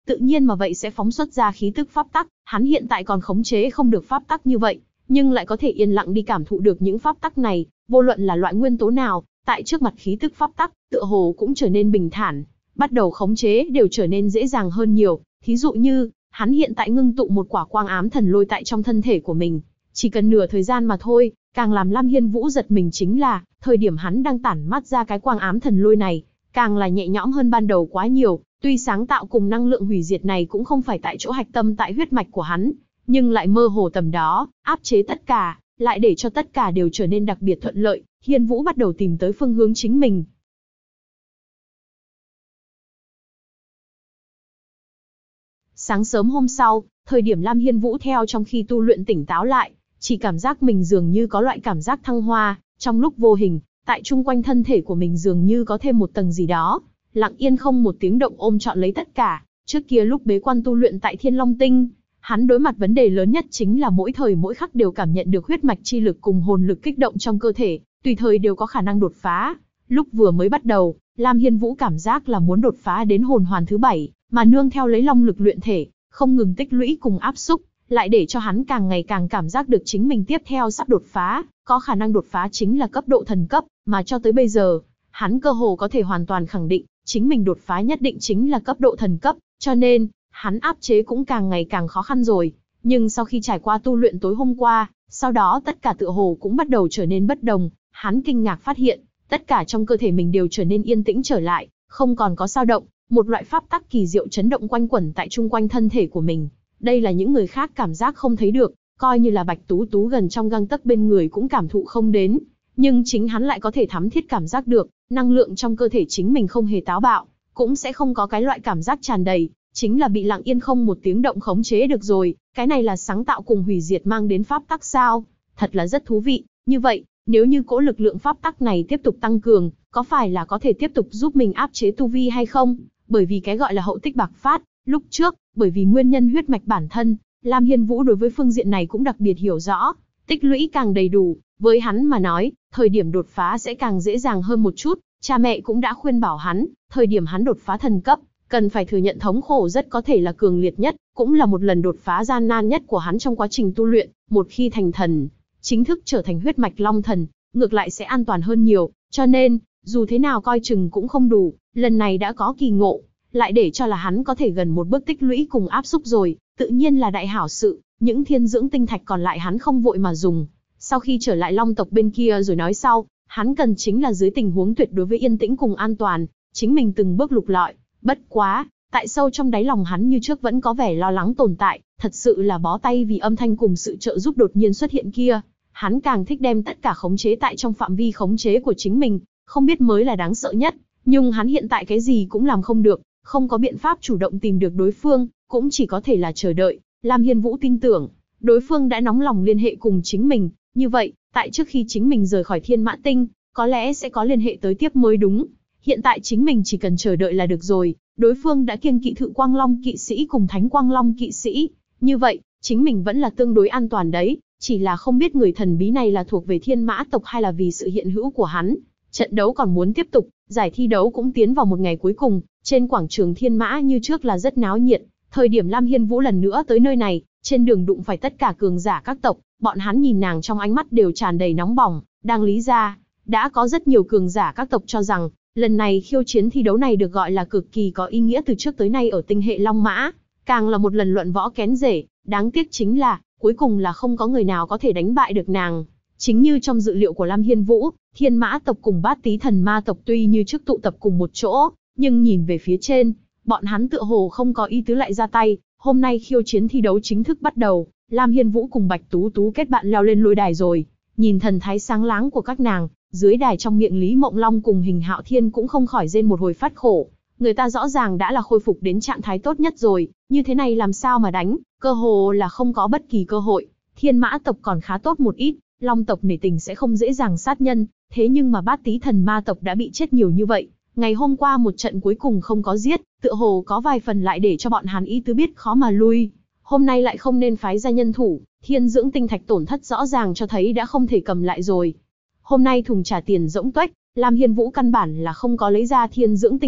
tự nhiên mà vậy sẽ phóng xuất ra khí tức pháp tắc, hắn hiện tại còn khống chế không được pháp tắc như vậy, nhưng lại có thể yên lặng đi cảm thụ được những pháp tắc này, vô luận là loại nguyên tố nào, tại trước mặt khí tức pháp tắc, tựa hồ cũng trở nên bình thản, bắt đầu khống chế đều trở nên dễ dàng hơn nhiều. Thí dụ như, hắn hiện tại ngưng tụ một quả quang ám thần lôi tại trong thân thể của mình, chỉ cần nửa thời gian mà thôi. Càng làm Lam Hiên Vũ giật mình chính là, thời điểm hắn đang tản mát ra cái quang ám thần lôi này, càng là nhẹ nhõm hơn ban đầu quá nhiều. Tuy sáng tạo cùng năng lượng hủy diệt này cũng không phải tại chỗ hạch tâm tại huyết mạch của hắn, nhưng lại mơ hồ tầm đó, áp chế tất cả, lại để cho tất cả đều trở nên đặc biệt thuận lợi. Hiên Vũ bắt đầu tìm tới phương hướng chính mình. Sáng sớm hôm sau, thời điểm Lam Hiên Vũ theo trong khi tu luyện tỉnh táo lại, chỉ cảm giác mình dường như có loại cảm giác thăng hoa, trong lúc vô hình, tại chung quanh thân thể của mình dường như có thêm một tầng gì đó, lặng yên không một tiếng động ôm trọn lấy tất cả. Trước kia lúc bế quan tu luyện tại Thiên Long Tinh, hắn đối mặt vấn đề lớn nhất chính là mỗi thời mỗi khắc đều cảm nhận được huyết mạch chi lực cùng hồn lực kích động trong cơ thể, tùy thời đều có khả năng đột phá. Lúc vừa mới bắt đầu, Lam Hiên Vũ cảm giác là muốn đột phá đến hồn hoàn thứ 7, mà nương theo lấy long lực luyện thể, không ngừng tích lũy cùng áp xúc, lại để cho hắn càng ngày càng cảm giác được chính mình tiếp theo sắp đột phá, có khả năng đột phá chính là cấp độ thần cấp, mà cho tới bây giờ, hắn cơ hồ có thể hoàn toàn khẳng định, chính mình đột phá nhất định chính là cấp độ thần cấp, cho nên, hắn áp chế cũng càng ngày càng khó khăn rồi. Nhưng sau khi trải qua tu luyện tối hôm qua, sau đó tất cả tựa hồ cũng bắt đầu trở nên bất đồng, hắn kinh ngạc phát hiện, tất cả trong cơ thể mình đều trở nên yên tĩnh trở lại, không còn có dao động, một loại pháp tắc kỳ diệu chấn động quanh quẩn tại chung quanh thân thể của mình. Đây là những người khác cảm giác không thấy được, coi như là Bạch Tú Tú gần trong gang tấc bên người cũng cảm thụ không đến, nhưng chính hắn lại có thể thắm thiết cảm giác được, năng lượng trong cơ thể chính mình không hề táo bạo, cũng sẽ không có cái loại cảm giác tràn đầy, chính là bị lặng yên không một tiếng động khống chế được rồi. Cái này là sáng tạo cùng hủy diệt mang đến pháp tắc sao? Thật là rất thú vị. Như vậy, nếu như cỗ lực lượng pháp tắc này tiếp tục tăng cường, có phải là có thể tiếp tục giúp mình áp chế tu vi hay không? Bởi vì cái gọi là hậu tích bạc phát, lúc trước, bởi vì nguyên nhân huyết mạch bản thân, Lam Hiên Vũ đối với phương diện này cũng đặc biệt hiểu rõ, tích lũy càng đầy đủ, với hắn mà nói, thời điểm đột phá sẽ càng dễ dàng hơn một chút. Cha mẹ cũng đã khuyên bảo hắn, thời điểm hắn đột phá thần cấp, cần phải thừa nhận thống khổ rất có thể là cường liệt nhất, cũng là một lần đột phá gian nan nhất của hắn trong quá trình tu luyện. Một khi thành thần, chính thức trở thành huyết mạch long thần, ngược lại sẽ an toàn hơn nhiều, cho nên, dù thế nào coi chừng cũng không đủ, lần này đã có kỳ ngộ, lại để cho là hắn có thể gần một bước tích lũy cùng áp xúc rồi, tự nhiên là đại hảo sự. Những thiên dưỡng tinh thạch còn lại hắn không vội mà dùng, sau khi trở lại long tộc bên kia rồi nói sau. Hắn cần chính là dưới tình huống tuyệt đối với yên tĩnh cùng an toàn, chính mình từng bước lục lọi. Bất quá, tại sâu trong đáy lòng hắn như trước vẫn có vẻ lo lắng tồn tại, thật sự là bó tay vì âm thanh cùng sự trợ giúp đột nhiên xuất hiện kia. Hắn càng thích đem tất cả khống chế tại trong phạm vi khống chế của chính mình, không biết mới là đáng sợ nhất. Nhưng hắn hiện tại cái gì cũng làm không được, không có biện pháp chủ động tìm được đối phương, cũng chỉ có thể là chờ đợi. Lam Hiên Vũ tin tưởng, đối phương đã nóng lòng liên hệ cùng chính mình, như vậy, tại trước khi chính mình rời khỏi Thiên Mã Tinh, có lẽ sẽ có liên hệ tới tiếp mới đúng. Hiện tại chính mình chỉ cần chờ đợi là được rồi. Đối phương đã kiêng kỵ Thự Quang Long kỵ sĩ cùng Thánh Quang Long kỵ sĩ, như vậy, chính mình vẫn là tương đối an toàn đấy. Chỉ là không biết người thần bí này là thuộc về Thiên Mã tộc hay là vì sự hiện hữu của hắn. Trận đấu còn muốn tiếp tục, giải thi đấu cũng tiến vào một ngày cuối cùng. Trên quảng trường Thiên Mã như trước là rất náo nhiệt. Thời điểm Lam Hiên Vũ lần nữa tới nơi này, trên đường đụng phải tất cả cường giả các tộc, bọn hắn nhìn nàng trong ánh mắt đều tràn đầy nóng bỏng. Đang lý ra, đã có rất nhiều cường giả các tộc cho rằng, lần này khiêu chiến thi đấu này được gọi là cực kỳ có ý nghĩa từ trước tới nay ở tinh hệ Long Mã, càng là một lần luận võ kén rể. Đáng tiếc chính là, cuối cùng là không có người nào có thể đánh bại được nàng. Chính như trong dự liệu của Lam Hiên Vũ, Thiên Mã tộc cùng Bát Tý Thần Ma tộc tuy như trước tụ tập cùng một chỗ, nhưng nhìn về phía trên, bọn hắn tựa hồ không có ý tứ lại ra tay. Hôm nay khiêu chiến thi đấu chính thức bắt đầu, Lam Hiên Vũ cùng Bạch Tú Tú kết bạn leo lên lôi đài rồi. Nhìn thần thái sáng láng của các nàng, dưới đài trong miệng Lý Mộng Long cùng Hình Hạo Thiên cũng không khỏi rên một hồi phát khổ. Người ta rõ ràng đã là khôi phục đến trạng thái tốt nhất rồi, như thế này làm sao mà đánh, cơ hồ là không có bất kỳ cơ hội. Thiên Mã tộc còn khá tốt một ít, Long tộc nể tình sẽ không dễ dàng sát nhân, thế nhưng mà Bát Tý Thần Ma tộc đã bị chết nhiều như vậy. Ngày hôm qua một trận cuối cùng không có giết, tựa hồ có vài phần lại để cho bọn hắn ý tứ biết khó mà lui. Hôm nay lại không nên phái ra nhân thủ, thiên dưỡng tinh thạch tổn thất rõ ràng cho thấy đã không thể cầm lại rồi. Hôm nay thùng trả tiền rỗng tuếch, Lam Hiên Vũ căn bản là không có lấy ra thiên dưỡng tinh thạch,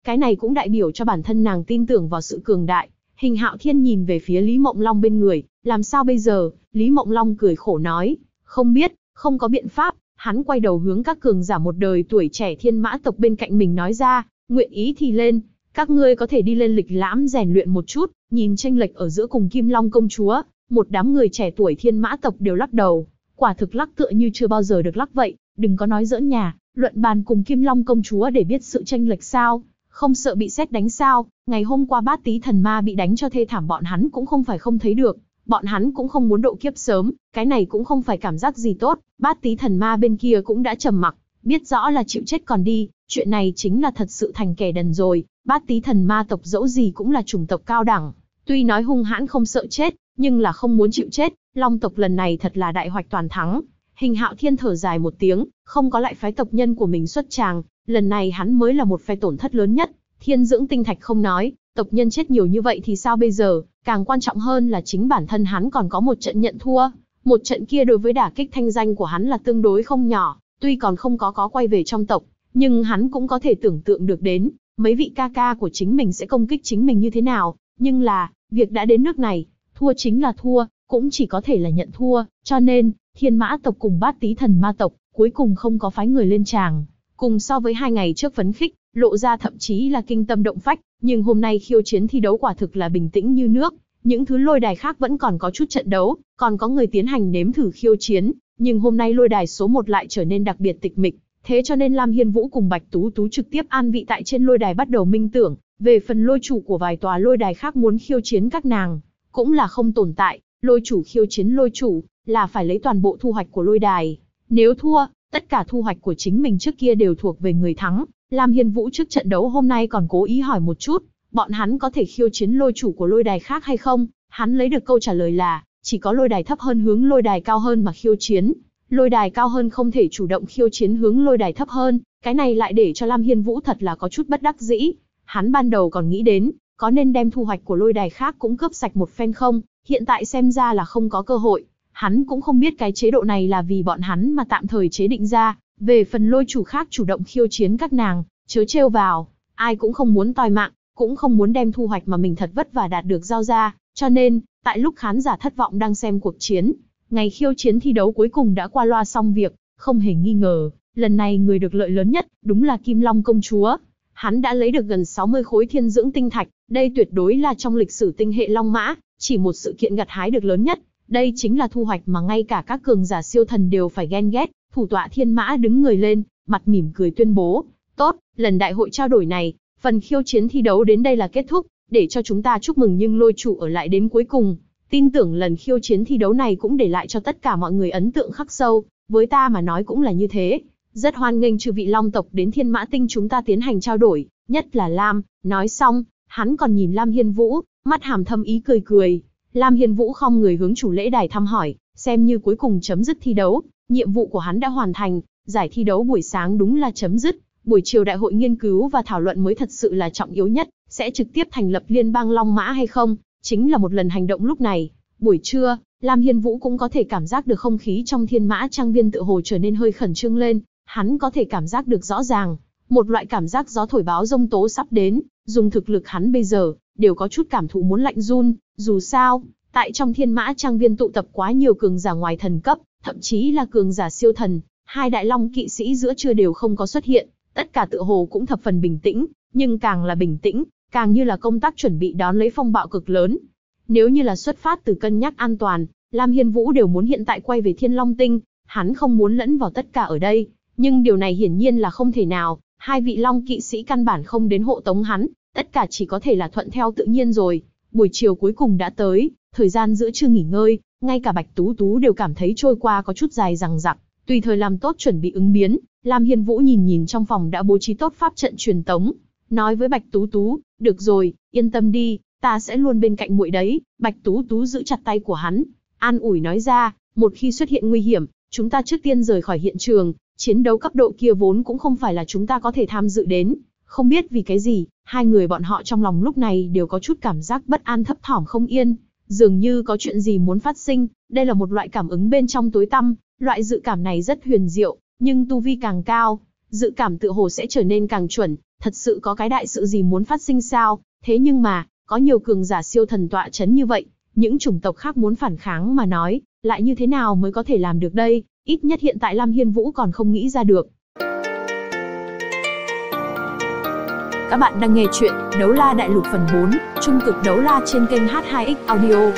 Cái này cũng đại biểu cho bản thân nàng tin tưởng vào sự cường đại. Hình Hạo Thiên nhìn về phía Lý Mộng Long bên người, làm sao bây giờ? Lý Mộng Long cười khổ nói, không biết, không có biện pháp. Hắn quay đầu hướng các cường giả một đời tuổi trẻ Thiên Mã tộc bên cạnh mình nói ra, nguyện ý thì lên, các ngươi có thể đi lên lịch lãm rèn luyện một chút. Nhìn chênh lệch ở giữa cùng Kim Long công chúa, một đám người trẻ tuổi Thiên Mã tộc đều lắc đầu, quả thực lắc tựa như chưa bao giờ được lắc vậy. Đừng có nói giỡn nhà, luận bàn cùng Kim Long công chúa để biết sự chênh lệch sao? Không sợ bị sét đánh sao? Ngày hôm qua Bát Tý Thần Ma bị đánh cho thê thảm, bọn hắn cũng không phải không thấy được. Bọn hắn cũng không muốn độ kiếp sớm, cái này cũng không phải cảm giác gì tốt. Bát Tý Thần Ma bên kia cũng đã trầm mặc, biết rõ là chịu chết còn đi, chuyện này chính là thật sự thành kẻ đần rồi. Bát Tý Thần Ma tộc dẫu gì cũng là chủng tộc cao đẳng, tuy nói hung hãn không sợ chết, nhưng là không muốn chịu chết. Long tộc lần này thật là đại hoạch toàn thắng. Hình Hạo Thiên thở dài một tiếng, không có lại phái tộc nhân của mình xuất tràng, lần này hắn mới là một phe tổn thất lớn nhất. Thiên dưỡng tinh thạch không nói, tộc nhân chết nhiều như vậy thì sao bây giờ? Càng quan trọng hơn là chính bản thân hắn còn có một trận nhận thua. Một trận kia đối với đả kích thanh danh của hắn là tương đối không nhỏ, tuy còn không có quay về trong tộc, nhưng hắn cũng có thể tưởng tượng được đến, mấy vị ca ca của chính mình sẽ công kích chính mình như thế nào. Nhưng là, việc đã đến nước này, thua chính là thua, cũng chỉ có thể là nhận thua, cho nên, Thiên Mã tộc cùng Bát Tý Thần Ma tộc, cuối cùng không có phái người lên tràng. Cùng so với 2 ngày trước phấn khích, lộ ra thậm chí là kinh tâm động phách, nhưng hôm nay khiêu chiến thi đấu quả thực là bình tĩnh như nước. Những thứ lôi đài khác vẫn còn có chút trận đấu, còn có người tiến hành nếm thử khiêu chiến, nhưng hôm nay lôi đài số 1 lại trở nên đặc biệt tịch mịch, thế cho nên Lam Hiên Vũ cùng Bạch Tú Tú trực tiếp an vị tại trên lôi đài bắt đầu minh tưởng, về phần lôi chủ của vài tòa lôi đài khác muốn khiêu chiến các nàng, cũng là không tồn tại. Lôi chủ khiêu chiến lôi chủ, là phải lấy toàn bộ thu hoạch của lôi đài. Nếu thua, tất cả thu hoạch của chính mình trước kia đều thuộc về người thắng. Lam Hiên Vũ trước trận đấu hôm nay còn cố ý hỏi một chút, bọn hắn có thể khiêu chiến lôi chủ của lôi đài khác hay không? Hắn lấy được câu trả lời là, chỉ có lôi đài thấp hơn hướng lôi đài cao hơn mà khiêu chiến. Lôi đài cao hơn không thể chủ động khiêu chiến hướng lôi đài thấp hơn, cái này lại để cho Lam Hiên Vũ thật là có chút bất đắc dĩ. Hắn ban đầu còn nghĩ đến, có nên đem thu hoạch của lôi đài khác cũng cướp sạch một phen không? Hiện tại xem ra là không có cơ hội. Hắn cũng không biết cái chế độ này là vì bọn hắn mà tạm thời chế định ra. Về phần lôi chủ khác chủ động khiêu chiến các nàng, chớ trêu vào. Ai cũng không muốn toi mạng, cũng không muốn đem thu hoạch mà mình thật vất vả đạt được giao ra. Cho nên, tại lúc khán giả thất vọng đang xem cuộc chiến, ngày khiêu chiến thi đấu cuối cùng đã qua loa xong việc. Không hề nghi ngờ, lần này người được lợi lớn nhất, đúng là Kim Long công chúa. Hắn đã lấy được gần 60 khối thiên dưỡng tinh thạch, đây tuyệt đối là trong lịch sử tinh hệ Long Mã, chỉ một sự kiện gặt hái được lớn nhất. Đây chính là thu hoạch mà ngay cả các cường giả siêu thần đều phải ghen ghét. Thủ tọa Thiên Mã đứng người lên, mặt mỉm cười tuyên bố, tốt, lần đại hội trao đổi này, phần khiêu chiến thi đấu đến đây là kết thúc, để cho chúng ta chúc mừng nhưng lôi chủ ở lại đến cuối cùng. Tin tưởng lần khiêu chiến thi đấu này cũng để lại cho tất cả mọi người ấn tượng khắc sâu, với ta mà nói cũng là như thế. Rất hoan nghênh chư vị Long tộc đến Thiên Mã Tinh chúng ta tiến hành trao đổi, nhất là Lam. Nói xong, hắn còn nhìn Lam Hiên Vũ, mắt hàm thâm ý cười cười. Lam Hiên Vũ khom người hướng chủ lễ đài thăm hỏi, xem như cuối cùng chấm dứt thi đấu, nhiệm vụ của hắn đã hoàn thành. Giải thi đấu buổi sáng đúng là chấm dứt, buổi chiều đại hội nghiên cứu và thảo luận mới thật sự là trọng yếu nhất, sẽ trực tiếp thành lập liên bang Long Mã hay không, chính là một lần hành động lúc này. Buổi trưa, Lam Hiên Vũ cũng có thể cảm giác được không khí trong Thiên Mã Trang Viên tựa hồ trở nên hơi khẩn trương lên, hắn có thể cảm giác được rõ ràng, một loại cảm giác gió thổi báo giông tố sắp đến, dùng thực lực hắn bây giờ, đều có chút cảm thụ muốn lạnh run. Dù sao, tại trong Thiên Mã Trang Viên tụ tập quá nhiều cường giả ngoài thần cấp, thậm chí là cường giả siêu thần, hai đại long kỵ sĩ giữa trưa đều không có xuất hiện, tất cả tựa hồ cũng thập phần bình tĩnh, nhưng càng là bình tĩnh, càng như là công tác chuẩn bị đón lấy phong bạo cực lớn. Nếu như là xuất phát từ cân nhắc an toàn, Lam Hiên Vũ đều muốn hiện tại quay về Thiên Long Tinh, hắn không muốn lẫn vào tất cả ở đây, nhưng điều này hiển nhiên là không thể nào, hai vị long kỵ sĩ căn bản không đến hộ tống hắn, tất cả chỉ có thể là thuận theo tự nhiên rồi. Buổi chiều cuối cùng đã tới, thời gian giữa trưa nghỉ ngơi, ngay cả Bạch Tú Tú đều cảm thấy trôi qua có chút dài dằng dặc, tùy thời làm tốt chuẩn bị ứng biến. Lam Hiên Vũ nhìn trong phòng đã bố trí tốt pháp trận truyền tống, nói với Bạch Tú Tú, được rồi, yên tâm đi, ta sẽ luôn bên cạnh muội đấy. Bạch Tú Tú giữ chặt tay của hắn, an ủi nói ra, một khi xuất hiện nguy hiểm, chúng ta trước tiên rời khỏi hiện trường, chiến đấu cấp độ kia vốn cũng không phải là chúng ta có thể tham dự đến. Không biết vì cái gì, hai người bọn họ trong lòng lúc này đều có chút cảm giác bất an thấp thỏm không yên, dường như có chuyện gì muốn phát sinh. Đây là một loại cảm ứng bên trong tối tăm, loại dự cảm này rất huyền diệu, nhưng tu vi càng cao, dự cảm tựa hồ sẽ trở nên càng chuẩn, thật sự có cái đại sự gì muốn phát sinh sao? Thế nhưng mà, có nhiều cường giả siêu thần tọa chấn như vậy, những chủng tộc khác muốn phản kháng mà nói, lại như thế nào mới có thể làm được đây? Ít nhất hiện tại Lam Hiên Vũ còn không nghĩ ra được. Các bạn đang nghe chuyện Đấu La Đại Lục phần 4, Trung cực đấu la trên kênh H2X Audio.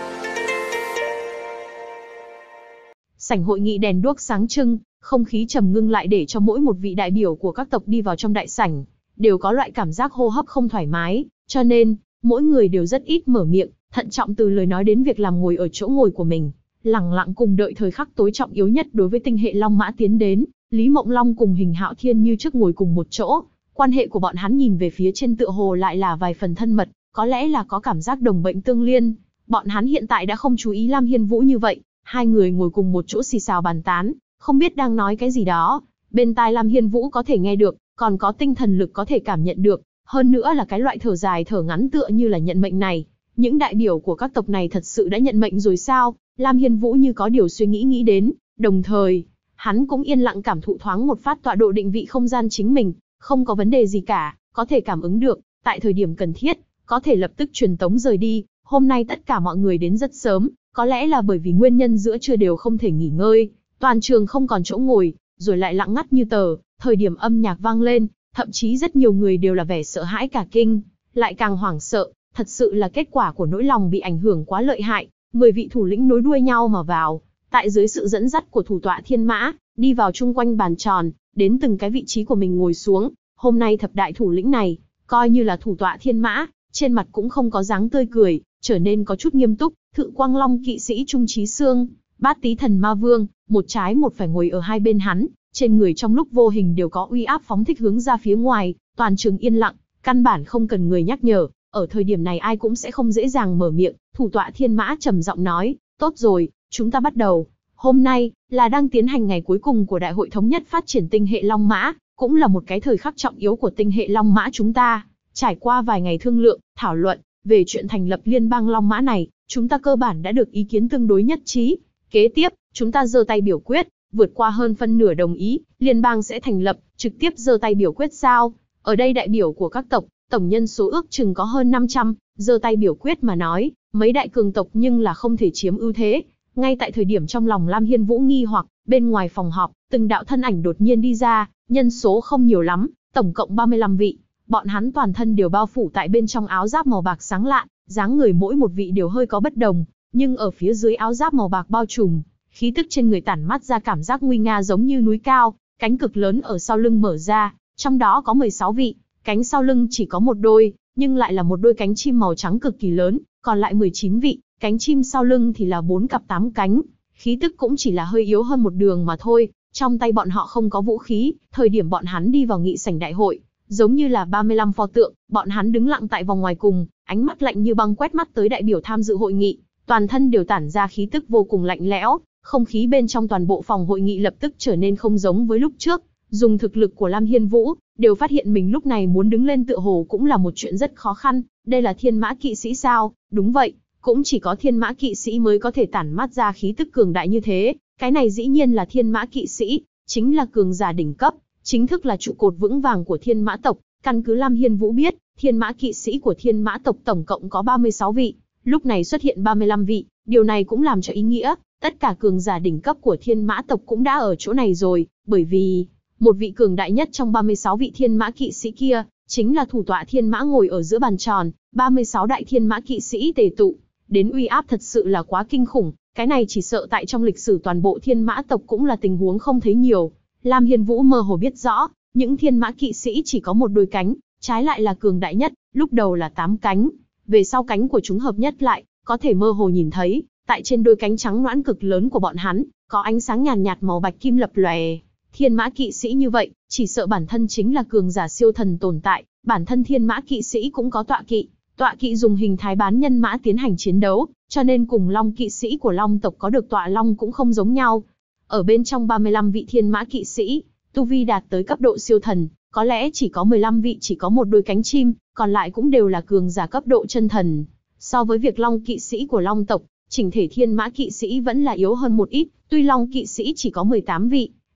Sảnh hội nghị đèn đuốc sáng trưng, không khí trầm ngưng lại để cho mỗi một vị đại biểu của các tộc đi vào trong đại sảnh, đều có loại cảm giác hô hấp không thoải mái, cho nên, mỗi người đều rất ít mở miệng, thận trọng từ lời nói đến việc làm ngồi ở chỗ ngồi của mình, lẳng lặng cùng đợi thời khắc tối trọng yếu nhất đối với tinh hệ Long Mã tiến đến. Lý Mộng Long cùng Hình Hạo Thiên như trước ngồi cùng một chỗ, quan hệ của bọn hắn nhìn về phía trên tựa hồ lại là vài phần thân mật, có lẽ là có cảm giác đồng bệnh tương liên. Bọn hắn hiện tại đã không chú ý Lam Hiên Vũ như vậy, hai người ngồi cùng một chỗ xì xào bàn tán, không biết đang nói cái gì đó. Bên tai Lam Hiên Vũ có thể nghe được, còn có tinh thần lực có thể cảm nhận được, hơn nữa là cái loại thở dài thở ngắn tựa như là nhận mệnh này. Những đại biểu của các tộc này thật sự đã nhận mệnh rồi sao? Lam Hiên Vũ như có điều suy nghĩ đến, đồng thời, hắn cũng yên lặng cảm thụ thoáng một phát tọa độ định vị không gian chính mình, không có vấn đề gì cả, có thể cảm ứng được, tại thời điểm cần thiết, có thể lập tức truyền tống rời đi. Hôm nay tất cả mọi người đến rất sớm, có lẽ là bởi vì nguyên nhân giữa trưa đều không thể nghỉ ngơi, toàn trường không còn chỗ ngồi, rồi lại lặng ngắt như tờ. Thời điểm âm nhạc vang lên, thậm chí rất nhiều người đều là vẻ sợ hãi cả kinh, lại càng hoảng sợ, thật sự là kết quả của nỗi lòng bị ảnh hưởng quá lợi hại. 10 vị thủ lĩnh nối đuôi nhau mà vào, tại dưới sự dẫn dắt của thủ tọa Thiên Mã, đi vào chung quanh bàn tròn, đến từng cái vị trí của mình ngồi xuống. Hôm nay thập đại thủ lĩnh này, coi như là thủ tọa Thiên Mã, trên mặt cũng không có dáng tươi cười, trở nên có chút nghiêm túc. Thự Quang Long kỵ sĩ Trung Chí Xương, Bát Tý Thần Ma Vương, một trái một phải ngồi ở hai bên hắn, trên người trong lúc vô hình đều có uy áp phóng thích hướng ra phía ngoài. Toàn trường yên lặng, căn bản không cần người nhắc nhở, ở thời điểm này ai cũng sẽ không dễ dàng mở miệng. Thủ tọa Thiên Mã trầm giọng nói, tốt rồi, chúng ta bắt đầu. Hôm nay, là đang tiến hành ngày cuối cùng của Đại hội Thống nhất Phát triển Tinh hệ Long Mã, cũng là một cái thời khắc trọng yếu của tinh hệ Long Mã chúng ta. Trải qua vài ngày thương lượng, thảo luận, về chuyện thành lập liên bang Long Mã này, chúng ta cơ bản đã được ý kiến tương đối nhất trí. Kế tiếp, chúng ta giơ tay biểu quyết, vượt qua hơn phân nửa đồng ý, liên bang sẽ thành lập, trực tiếp giơ tay biểu quyết sao? Ở đây đại biểu của các tộc, tổng nhân số ước chừng có hơn 500, giơ tay biểu quyết mà nói, mấy đại cường tộc nhưng là không thể chiếm ưu thế. Ngay tại thời điểm trong lòng Lam Hiên Vũ nghi hoặc, bên ngoài phòng họp, từng đạo thân ảnh đột nhiên đi ra, nhân số không nhiều lắm, tổng cộng 35 vị. Bọn hắn toàn thân đều bao phủ tại bên trong áo giáp màu bạc sáng lạn, dáng người mỗi một vị đều hơi có bất đồng, nhưng ở phía dưới áo giáp màu bạc bao trùm, khí tức trên người tản mát ra cảm giác nguy nga giống như núi cao. Cánh cực lớn ở sau lưng mở ra, trong đó có 16 vị, cánh sau lưng chỉ có một đôi, nhưng lại là một đôi cánh chim màu trắng cực kỳ lớn, còn lại 19 vị, cánh chim sau lưng thì là 4 cặp 8 cánh, khí tức cũng chỉ là hơi yếu hơn một đường mà thôi. Trong tay bọn họ không có vũ khí, thời điểm bọn hắn đi vào nghị sảnh đại hội, giống như là 35 pho tượng, bọn hắn đứng lặng tại vòng ngoài cùng, ánh mắt lạnh như băng quét mắt tới đại biểu tham dự hội nghị, toàn thân đều tản ra khí tức vô cùng lạnh lẽo. Không khí bên trong toàn bộ phòng hội nghị lập tức trở nên không giống với lúc trước. Dùng thực lực của Lam Hiên Vũ, đều phát hiện mình lúc này muốn đứng lên tựa hồ cũng là một chuyện rất khó khăn. Đây là Thiên Mã kỵ sĩ sao? Đúng vậy, cũng chỉ có Thiên Mã kỵ sĩ mới có thể tản mát ra khí tức cường đại như thế. Cái này dĩ nhiên là Thiên Mã kỵ sĩ, chính là cường giả đỉnh cấp, chính thức là trụ cột vững vàng của Thiên Mã tộc. Căn cứ Lam Hiên Vũ biết, Thiên Mã kỵ sĩ của Thiên Mã tộc tổng cộng có 36 vị, lúc này xuất hiện 35 vị, điều này cũng làm cho ý nghĩa, tất cả cường giả đỉnh cấp của Thiên Mã tộc cũng đã ở chỗ này rồi, bởi vì một vị cường đại nhất trong 36 vị Thiên Mã kỵ sĩ kia, chính là thủ tọa Thiên Mã ngồi ở giữa bàn tròn, 36 đại Thiên Mã kỵ sĩ tề tụ, đến uy áp thật sự là quá kinh khủng, cái này chỉ sợ tại trong lịch sử toàn bộ Thiên Mã tộc cũng là tình huống không thấy nhiều. Lam Hiên Vũ mơ hồ biết rõ, những Thiên Mã kỵ sĩ chỉ có một đôi cánh, trái lại là cường đại nhất, lúc đầu là 8 cánh, về sau cánh của chúng hợp nhất lại, có thể mơ hồ nhìn thấy, tại trên đôi cánh trắng nõn cực lớn của bọn hắn, có ánh sáng nhàn nhạt màu bạch kim lập lòe. Thiên Mã kỵ sĩ như vậy, chỉ sợ bản thân chính là cường giả siêu thần tồn tại, bản thân Thiên Mã kỵ sĩ cũng có tọa kỵ dùng hình thái bán nhân mã tiến hành chiến đấu, cho nên cùng Long kỵ sĩ của Long tộc có được tọa long cũng không giống nhau. Ở bên trong 35 vị Thiên Mã kỵ sĩ, tu vi đạt tới cấp độ siêu thần, có lẽ chỉ có 15 vị chỉ có một đôi cánh chim, còn lại cũng đều là cường giả cấp độ chân thần. So với việc Long kỵ sĩ của Long tộc, chỉnh thể Thiên Mã kỵ sĩ vẫn là yếu hơn một ít, tuy Long kỵ sĩ chỉ có 18 vị,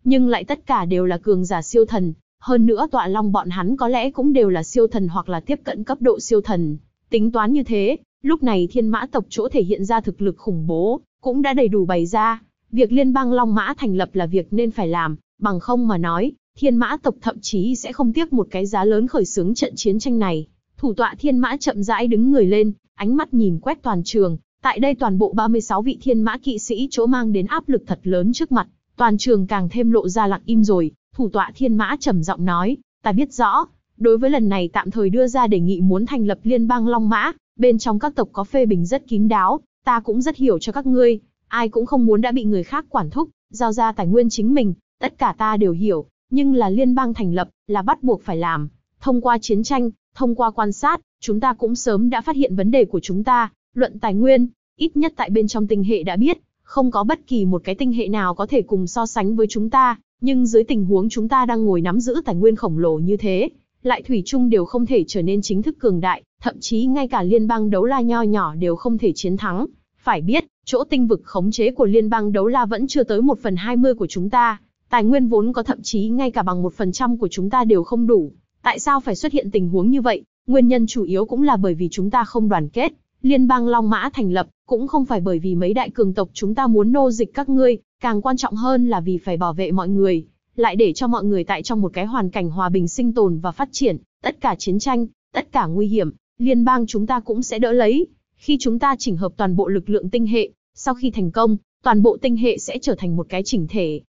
nhưng lại tất cả đều là cường giả siêu thần. Hơn nữa tọa long bọn hắn có lẽ cũng đều là siêu thần hoặc là tiếp cận cấp độ siêu thần. Tính toán như thế, lúc này Thiên Mã tộc chỗ thể hiện ra thực lực khủng bố, cũng đã đầy đủ bày ra. Việc liên bang Long Mã thành lập là việc nên phải làm, bằng không mà nói, Thiên Mã tộc thậm chí sẽ không tiếc một cái giá lớn khởi xướng trận chiến tranh này. Thủ tọa Thiên Mã chậm rãi đứng người lên, ánh mắt nhìn quét toàn trường. Tại đây toàn bộ 36 vị Thiên Mã kỵ sĩ chỗ mang đến áp lực thật lớn trước mặt, toàn trường càng thêm lộ ra lặng im rồi. Thủ tọa Thiên Mã trầm giọng nói, ta biết rõ, đối với lần này tạm thời đưa ra đề nghị muốn thành lập liên bang Long Mã, bên trong các tộc có phê bình rất kín đáo, ta cũng rất hiểu cho các ngươi, ai cũng không muốn đã bị người khác quản thúc, giao ra tài nguyên chính mình, tất cả ta đều hiểu, nhưng là liên bang thành lập, là bắt buộc phải làm. Thông qua chiến tranh, thông qua quan sát, chúng ta cũng sớm đã phát hiện vấn đề của chúng ta, luận tài nguyên, ít nhất tại bên trong tinh hệ đã biết, không có bất kỳ một cái tinh hệ nào có thể cùng so sánh với chúng ta, nhưng dưới tình huống chúng ta đang ngồi nắm giữ tài nguyên khổng lồ như thế, lại thủy chung đều không thể trở nên chính thức cường đại, thậm chí ngay cả liên bang đấu la nho nhỏ đều không thể chiến thắng. Phải biết, chỗ tinh vực khống chế của liên bang đấu la vẫn chưa tới 1/20 của chúng ta, tài nguyên vốn có thậm chí ngay cả bằng 1% của chúng ta đều không đủ. Tại sao phải xuất hiện tình huống như vậy? Nguyên nhân chủ yếu cũng là bởi vì chúng ta không đoàn kết. Liên bang Long Mã thành lập, cũng không phải bởi vì mấy đại cường tộc chúng ta muốn nô dịch các ngươi, càng quan trọng hơn là vì phải bảo vệ mọi người, lại để cho mọi người tại trong một cái hoàn cảnh hòa bình sinh tồn và phát triển, tất cả chiến tranh, tất cả nguy hiểm, liên bang chúng ta cũng sẽ đỡ lấy. Khi chúng ta chỉnh hợp toàn bộ lực lượng tinh hệ, sau khi thành công, toàn bộ tinh hệ sẽ trở thành một cái chỉnh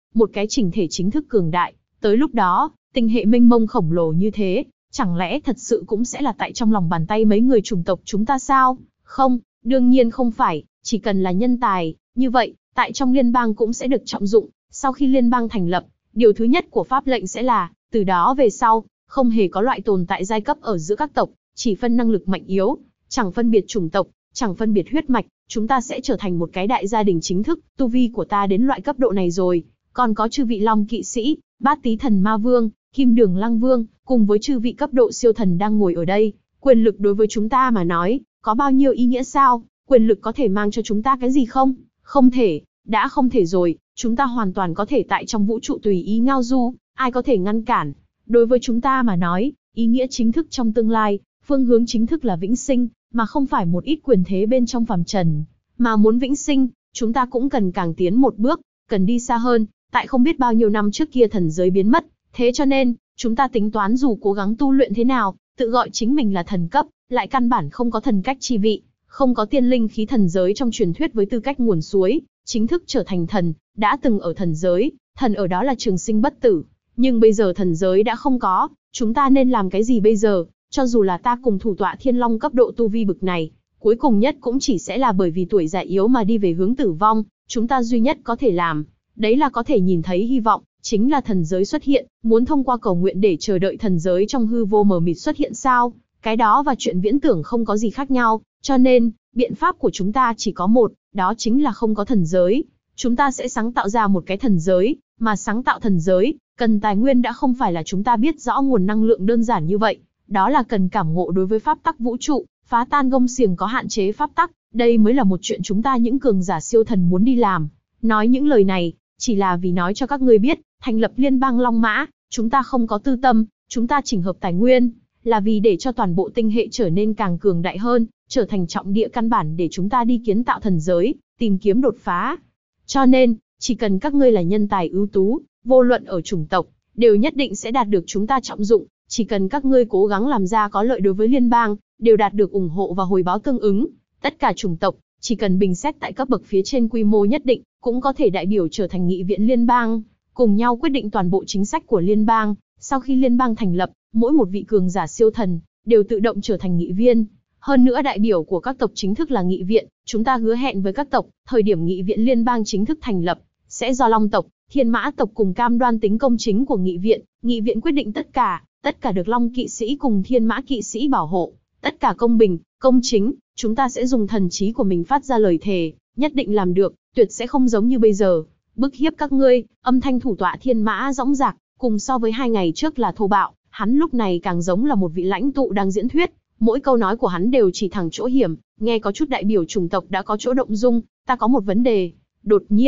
thể chính thức cường đại. Tới lúc đó, tinh hệ mênh mông khổng lồ như thế, chẳng lẽ thật sự cũng sẽ là tại trong lòng bàn tay mấy người chủng tộc chúng ta sao? Không, đương nhiên không phải, chỉ cần là nhân tài, như vậy, tại trong liên bang cũng sẽ được trọng dụng. Sau khi liên bang thành lập, điều thứ nhất của pháp lệnh sẽ là, từ đó về sau, không hề có loại tồn tại giai cấp ở giữa các tộc, chỉ phân năng lực mạnh yếu, chẳng phân biệt chủng tộc, chẳng phân biệt huyết mạch, chúng ta sẽ trở thành một cái đại gia đình chính thức. Tu vi của ta đến loại cấp độ này rồi, còn có chư vị Long kỵ sĩ, Bát Tý thần ma vương, Kim Đường Lăng vương, cùng với chư vị cấp độ siêu thần đang ngồi ở đây, quyền lực đối với chúng ta mà nói, có bao nhiêu ý nghĩa sao? Quyền lực có thể mang cho chúng ta cái gì không? Không thể, đã không thể rồi, chúng ta hoàn toàn có thể tại trong vũ trụ tùy ý ngao du, ai có thể ngăn cản? Đối với chúng ta mà nói, ý nghĩa chính thức trong tương lai, phương hướng chính thức là vĩnh sinh, mà không phải một ít quyền thế bên trong phàm trần. Mà muốn vĩnh sinh, chúng ta cũng cần càng tiến một bước, cần đi xa hơn, tại không biết bao nhiêu năm trước kia thần giới biến mất, thế cho nên, chúng ta tính toán dù cố gắng tu luyện thế nào, tự gọi chính mình là thần cấp, lại căn bản không có thần cách chi vị, không có tiên linh khí thần giới trong truyền thuyết với tư cách nguồn suối, chính thức trở thành thần, đã từng ở thần giới, thần ở đó là trường sinh bất tử, nhưng bây giờ thần giới đã không có, chúng ta nên làm cái gì bây giờ? Cho dù là ta cùng thủ tọa thiên long cấp độ tu vi bực này, cuối cùng nhất cũng chỉ sẽ là bởi vì tuổi già yếu mà đi về hướng tử vong, chúng ta duy nhất có thể làm, đấy là có thể nhìn thấy hy vọng, chính là thần giới xuất hiện, muốn thông qua cầu nguyện để chờ đợi thần giới trong hư vô mờ mịt xuất hiện sao? Cái đó và chuyện viễn tưởng không có gì khác nhau, cho nên, biện pháp của chúng ta chỉ có một, đó chính là không có thần giới. Chúng ta sẽ sáng tạo ra một cái thần giới, mà sáng tạo thần giới, cần tài nguyên đã không phải là chúng ta biết rõ nguồn năng lượng đơn giản như vậy. Đó là cần cảm ngộ đối với pháp tắc vũ trụ, phá tan gông xiềng có hạn chế pháp tắc, đây mới là một chuyện chúng ta những cường giả siêu thần muốn đi làm. Nói những lời này, chỉ là vì nói cho các ngươi biết, thành lập liên bang Long Mã, chúng ta không có tư tâm, chúng ta chỉnh hợp tài nguyên, là vì để cho toàn bộ tinh hệ trở nên càng cường đại hơn, trở thành trọng địa căn bản để chúng ta đi kiến tạo thần giới, tìm kiếm đột phá. Cho nên, chỉ cần các ngươi là nhân tài ưu tú, vô luận ở chủng tộc, đều nhất định sẽ đạt được chúng ta trọng dụng. Chỉ cần các ngươi cố gắng làm ra có lợi đối với liên bang, đều đạt được ủng hộ và hồi báo tương ứng. Tất cả chủng tộc, chỉ cần bình xét tại cấp bậc phía trên quy mô nhất định, cũng có thể đại biểu trở thành nghị viện liên bang, cùng nhau quyết định toàn bộ chính sách của liên bang. Sau khi liên bang thành lập, mỗi một vị cường giả siêu thần, đều tự động trở thành nghị viên. Hơn nữa đại biểu của các tộc chính thức là nghị viện, chúng ta hứa hẹn với các tộc, thời điểm nghị viện liên bang chính thức thành lập, sẽ do Long tộc, Thiên Mã tộc cùng cam đoan tính công chính của nghị viện quyết định tất cả được Long kỵ sĩ cùng Thiên Mã kỵ sĩ bảo hộ, tất cả công bình, công chính, chúng ta sẽ dùng thần trí của mình phát ra lời thề, nhất định làm được, tuyệt sẽ không giống như bây giờ, bức hiếp các ngươi. Âm thanh thủ tọa Thiên Mã dõng dạc, cùng so với 2 ngày trước là thô bạo, hắn lúc này càng giống là một vị lãnh tụ đang diễn thuyết, mỗi câu nói của hắn đều chỉ thẳng chỗ hiểm, nghe có chút đại biểu chủng tộc đã có chỗ động dung. Ta có một vấn đề. Đột nhiên,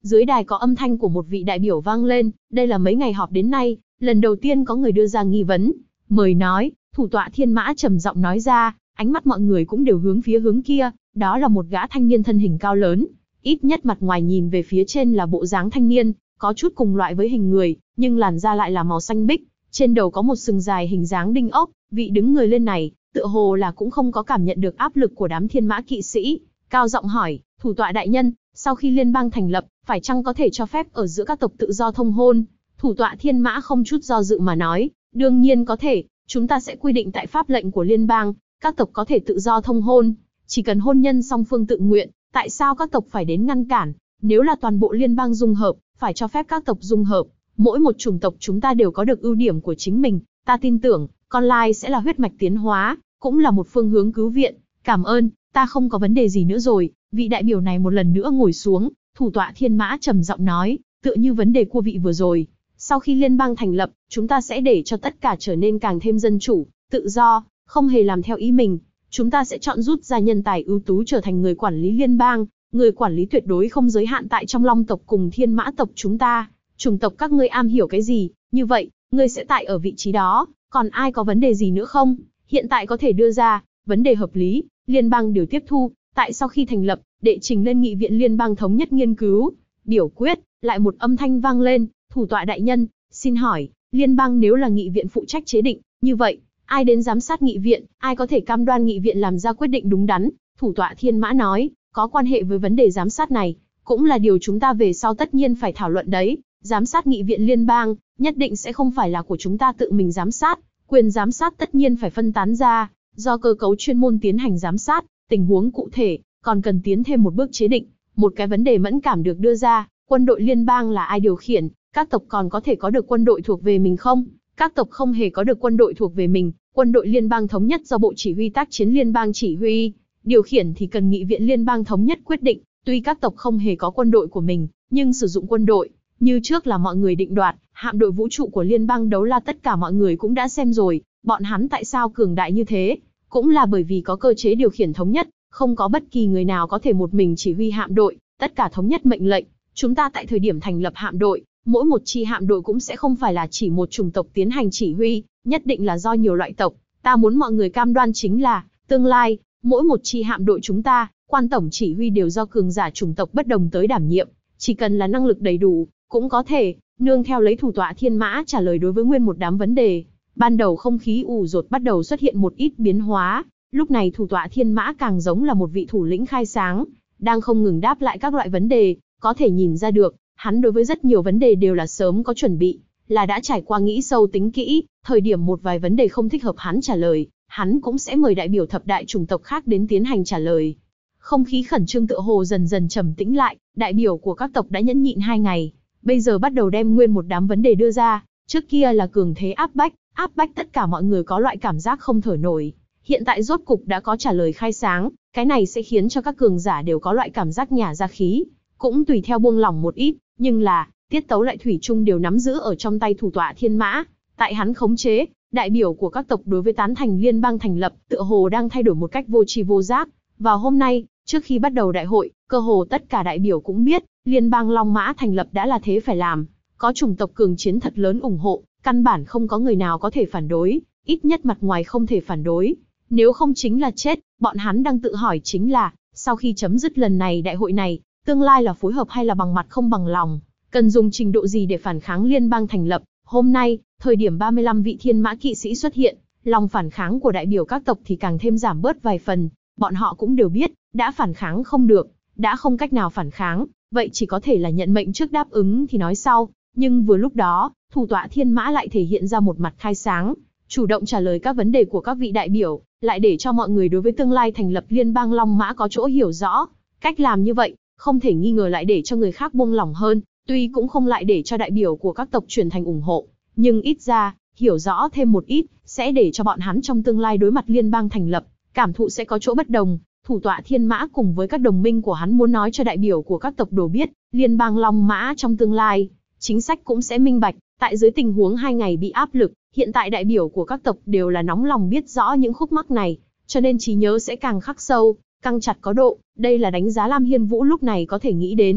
Dưới đài có âm thanh của một vị đại biểu vang lên, đây là mấy ngày họp đến nay, lần đầu tiên có người đưa ra nghi vấn. Mời nói, thủ tọa Thiên Mã trầm giọng nói ra, ánh mắt mọi người cũng đều hướng phía hướng kia, đó là một gã thanh niên thân hình cao lớn. Ít nhất mặt ngoài nhìn về phía trên là bộ dáng thanh niên, có chút cùng loại với hình người, nhưng làn da lại là màu xanh bích, trên đầu có một sừng dài hình dáng đinh ốc, vị đứng người lên này, tựa hồ là cũng không có cảm nhận được áp lực của đám Thiên Mã kỵ sĩ, cao giọng hỏi, thủ tọa đại nhân, sau khi liên bang thành lập, phải chăng có thể cho phép ở giữa các tộc tự do thông hôn? Thủ tọa Thiên Mã không chút do dự mà nói, đương nhiên có thể, chúng ta sẽ quy định tại pháp lệnh của liên bang, các tộc có thể tự do thông hôn, chỉ cần hôn nhân song phương tự nguyện, tại sao các tộc phải đến ngăn cản? Nếu là toàn bộ liên bang dung hợp, phải cho phép các tộc dung hợp, mỗi một chủng tộc chúng ta đều có được ưu điểm của chính mình, ta tin tưởng, con lai sẽ là huyết mạch tiến hóa, cũng là một phương hướng cứu viện, cảm ơn, ta không có vấn đề gì nữa rồi. Vị đại biểu này một lần nữa ngồi xuống, thủ tọa Thiên Mã trầm giọng nói, tựa như vấn đề của vị vừa rồi. Sau khi liên bang thành lập, chúng ta sẽ để cho tất cả trở nên càng thêm dân chủ, tự do, không hề làm theo ý mình. Chúng ta sẽ chọn rút ra nhân tài ưu tú trở thành người quản lý liên bang, người quản lý tuyệt đối không giới hạn tại trong Long tộc cùng Thiên Mã tộc chúng ta. Chủng tộc các ngươi am hiểu cái gì, như vậy, ngươi sẽ tại ở vị trí đó, còn ai có vấn đề gì nữa không? Hiện tại có thể đưa ra, vấn đề hợp lý, liên bang đều tiếp thu, tại sau khi thành lập, đệ trình lên nghị viện liên bang thống nhất nghiên cứu. Biểu quyết, lại một âm thanh vang lên, thủ tọa đại nhân, xin hỏi, liên bang nếu là nghị viện phụ trách chế định, như vậy, ai đến giám sát nghị viện, ai có thể cam đoan nghị viện làm ra quyết định đúng đắn? Thủ tọa Thiên Mã nói, có quan hệ với vấn đề giám sát này, cũng là điều chúng ta về sau tất nhiên phải thảo luận đấy. Giám sát nghị viện liên bang, nhất định sẽ không phải là của chúng ta tự mình giám sát, quyền giám sát tất nhiên phải phân tán ra, do cơ cấu chuyên môn tiến hành giám sát, tình huống cụ thể, còn cần tiến thêm một bước chế định. Một cái vấn đề mẫn cảm được đưa ra, quân đội liên bang là ai điều khiển, các tộc còn có thể có được quân đội thuộc về mình không? Các tộc không hề có được quân đội thuộc về mình, quân đội liên bang thống nhất do Bộ Chỉ huy tác chiến liên bang chỉ huy, điều khiển thì cần nghị viện liên bang thống nhất quyết định. Tuy các tộc không hề có quân đội của mình, nhưng sử dụng quân đội, như trước là mọi người định đoạt. Hạm đội vũ trụ của liên bang đấu la tất cả mọi người cũng đã xem rồi, bọn hắn tại sao cường đại như thế, cũng là bởi vì có cơ chế điều khiển thống nhất, không có bất kỳ người nào có thể một mình chỉ huy hạm đội, tất cả thống nhất mệnh lệnh. Chúng ta tại thời điểm thành lập hạm đội, mỗi một chi hạm đội cũng sẽ không phải là chỉ một chủng tộc tiến hành chỉ huy, nhất định là do nhiều loại tộc. Ta muốn mọi người cam đoan chính là, tương lai, mỗi một chi hạm đội chúng ta, quan tổng chỉ huy đều do cường giả chủng tộc bất đồng tới đảm nhiệm, chỉ cần là năng lực đầy đủ, cũng có thể. Nương theo lấy thủ tọa Thiên Mã trả lời đối với nguyên một đám vấn đề, ban đầu không khí ù dột bắt đầu xuất hiện một ít biến hóa. Lúc này thủ tọa Thiên Mã càng giống là một vị thủ lĩnh khai sáng, đang không ngừng đáp lại các loại vấn đề, có thể nhìn ra được, hắn đối với rất nhiều vấn đề đều là sớm có chuẩn bị, là đã trải qua nghĩ sâu tính kỹ, thời điểm một vài vấn đề không thích hợp hắn trả lời, hắn cũng sẽ mời đại biểu thập đại chủng tộc khác đến tiến hành trả lời. Không khí khẩn trương tựa hồ dần dần trầm tĩnh lại, đại biểu của các tộc đã nhẫn nhịn 2 ngày, bây giờ bắt đầu đem nguyên một đám vấn đề đưa ra, trước kia là cường thế áp bách tất cả mọi người có loại cảm giác không thở nổi. Hiện tại rốt cục đã có trả lời khai sáng, cái này sẽ khiến cho các cường giả đều có loại cảm giác nhả ra khí, cũng tùy theo buông lỏng một ít, nhưng là, tiết tấu lại thủy chung đều nắm giữ ở trong tay thủ tọa Thiên Mã. Tại hắn khống chế, đại biểu của các tộc đối với tán thành liên bang thành lập, tựa hồ đang thay đổi một cách vô tri vô giác. Vào hôm nay, trước khi bắt đầu đại hội, cơ hồ tất cả đại biểu cũng biết, liên bang Long Mã thành lập đã là thế phải làm, có chủng tộc cường chiến thật lớn ủng hộ, căn bản không có người nào có thể phản đối, ít nhất mặt ngoài không thể phản đối. Nếu không chính là chết, bọn hắn đang tự hỏi chính là, sau khi chấm dứt lần này đại hội này, tương lai là phối hợp hay là bằng mặt không bằng lòng, cần dùng trình độ gì để phản kháng liên bang thành lập. Hôm nay, thời điểm 35 vị Thiên Mã kỵ sĩ xuất hiện, lòng phản kháng của đại biểu các tộc thì càng thêm giảm bớt vài phần, bọn họ cũng đều biết, đã phản kháng không được, đã không cách nào phản kháng, vậy chỉ có thể là nhận mệnh trước đáp ứng thì nói sau. Nhưng vừa lúc đó, thủ tọa Thiên Mã lại thể hiện ra một mặt khai sáng, chủ động trả lời các vấn đề của các vị đại biểu, lại để cho mọi người đối với tương lai thành lập liên bang Long Mã có chỗ hiểu rõ. Cách làm như vậy, không thể nghi ngờ lại để cho người khác buông lỏng hơn, tuy cũng không lại để cho đại biểu của các tộc chuyển thành ủng hộ, nhưng ít ra, hiểu rõ thêm một ít, sẽ để cho bọn hắn trong tương lai đối mặt liên bang thành lập, cảm thụ sẽ có chỗ bất đồng. Thủ tọa Thiên Mã cùng với các đồng minh của hắn muốn nói cho đại biểu của các tộc đồ biết, liên bang Long Mã trong tương lai, chính sách cũng sẽ minh bạch. Tại dưới tình huống 2 ngày bị áp lực, hiện tại đại biểu của các tộc đều là nóng lòng biết rõ những khúc mắc này, cho nên trí nhớ sẽ càng khắc sâu, căng chặt có độ. Đây là đánh giá Lam Hiên Vũ lúc này có thể nghĩ đến.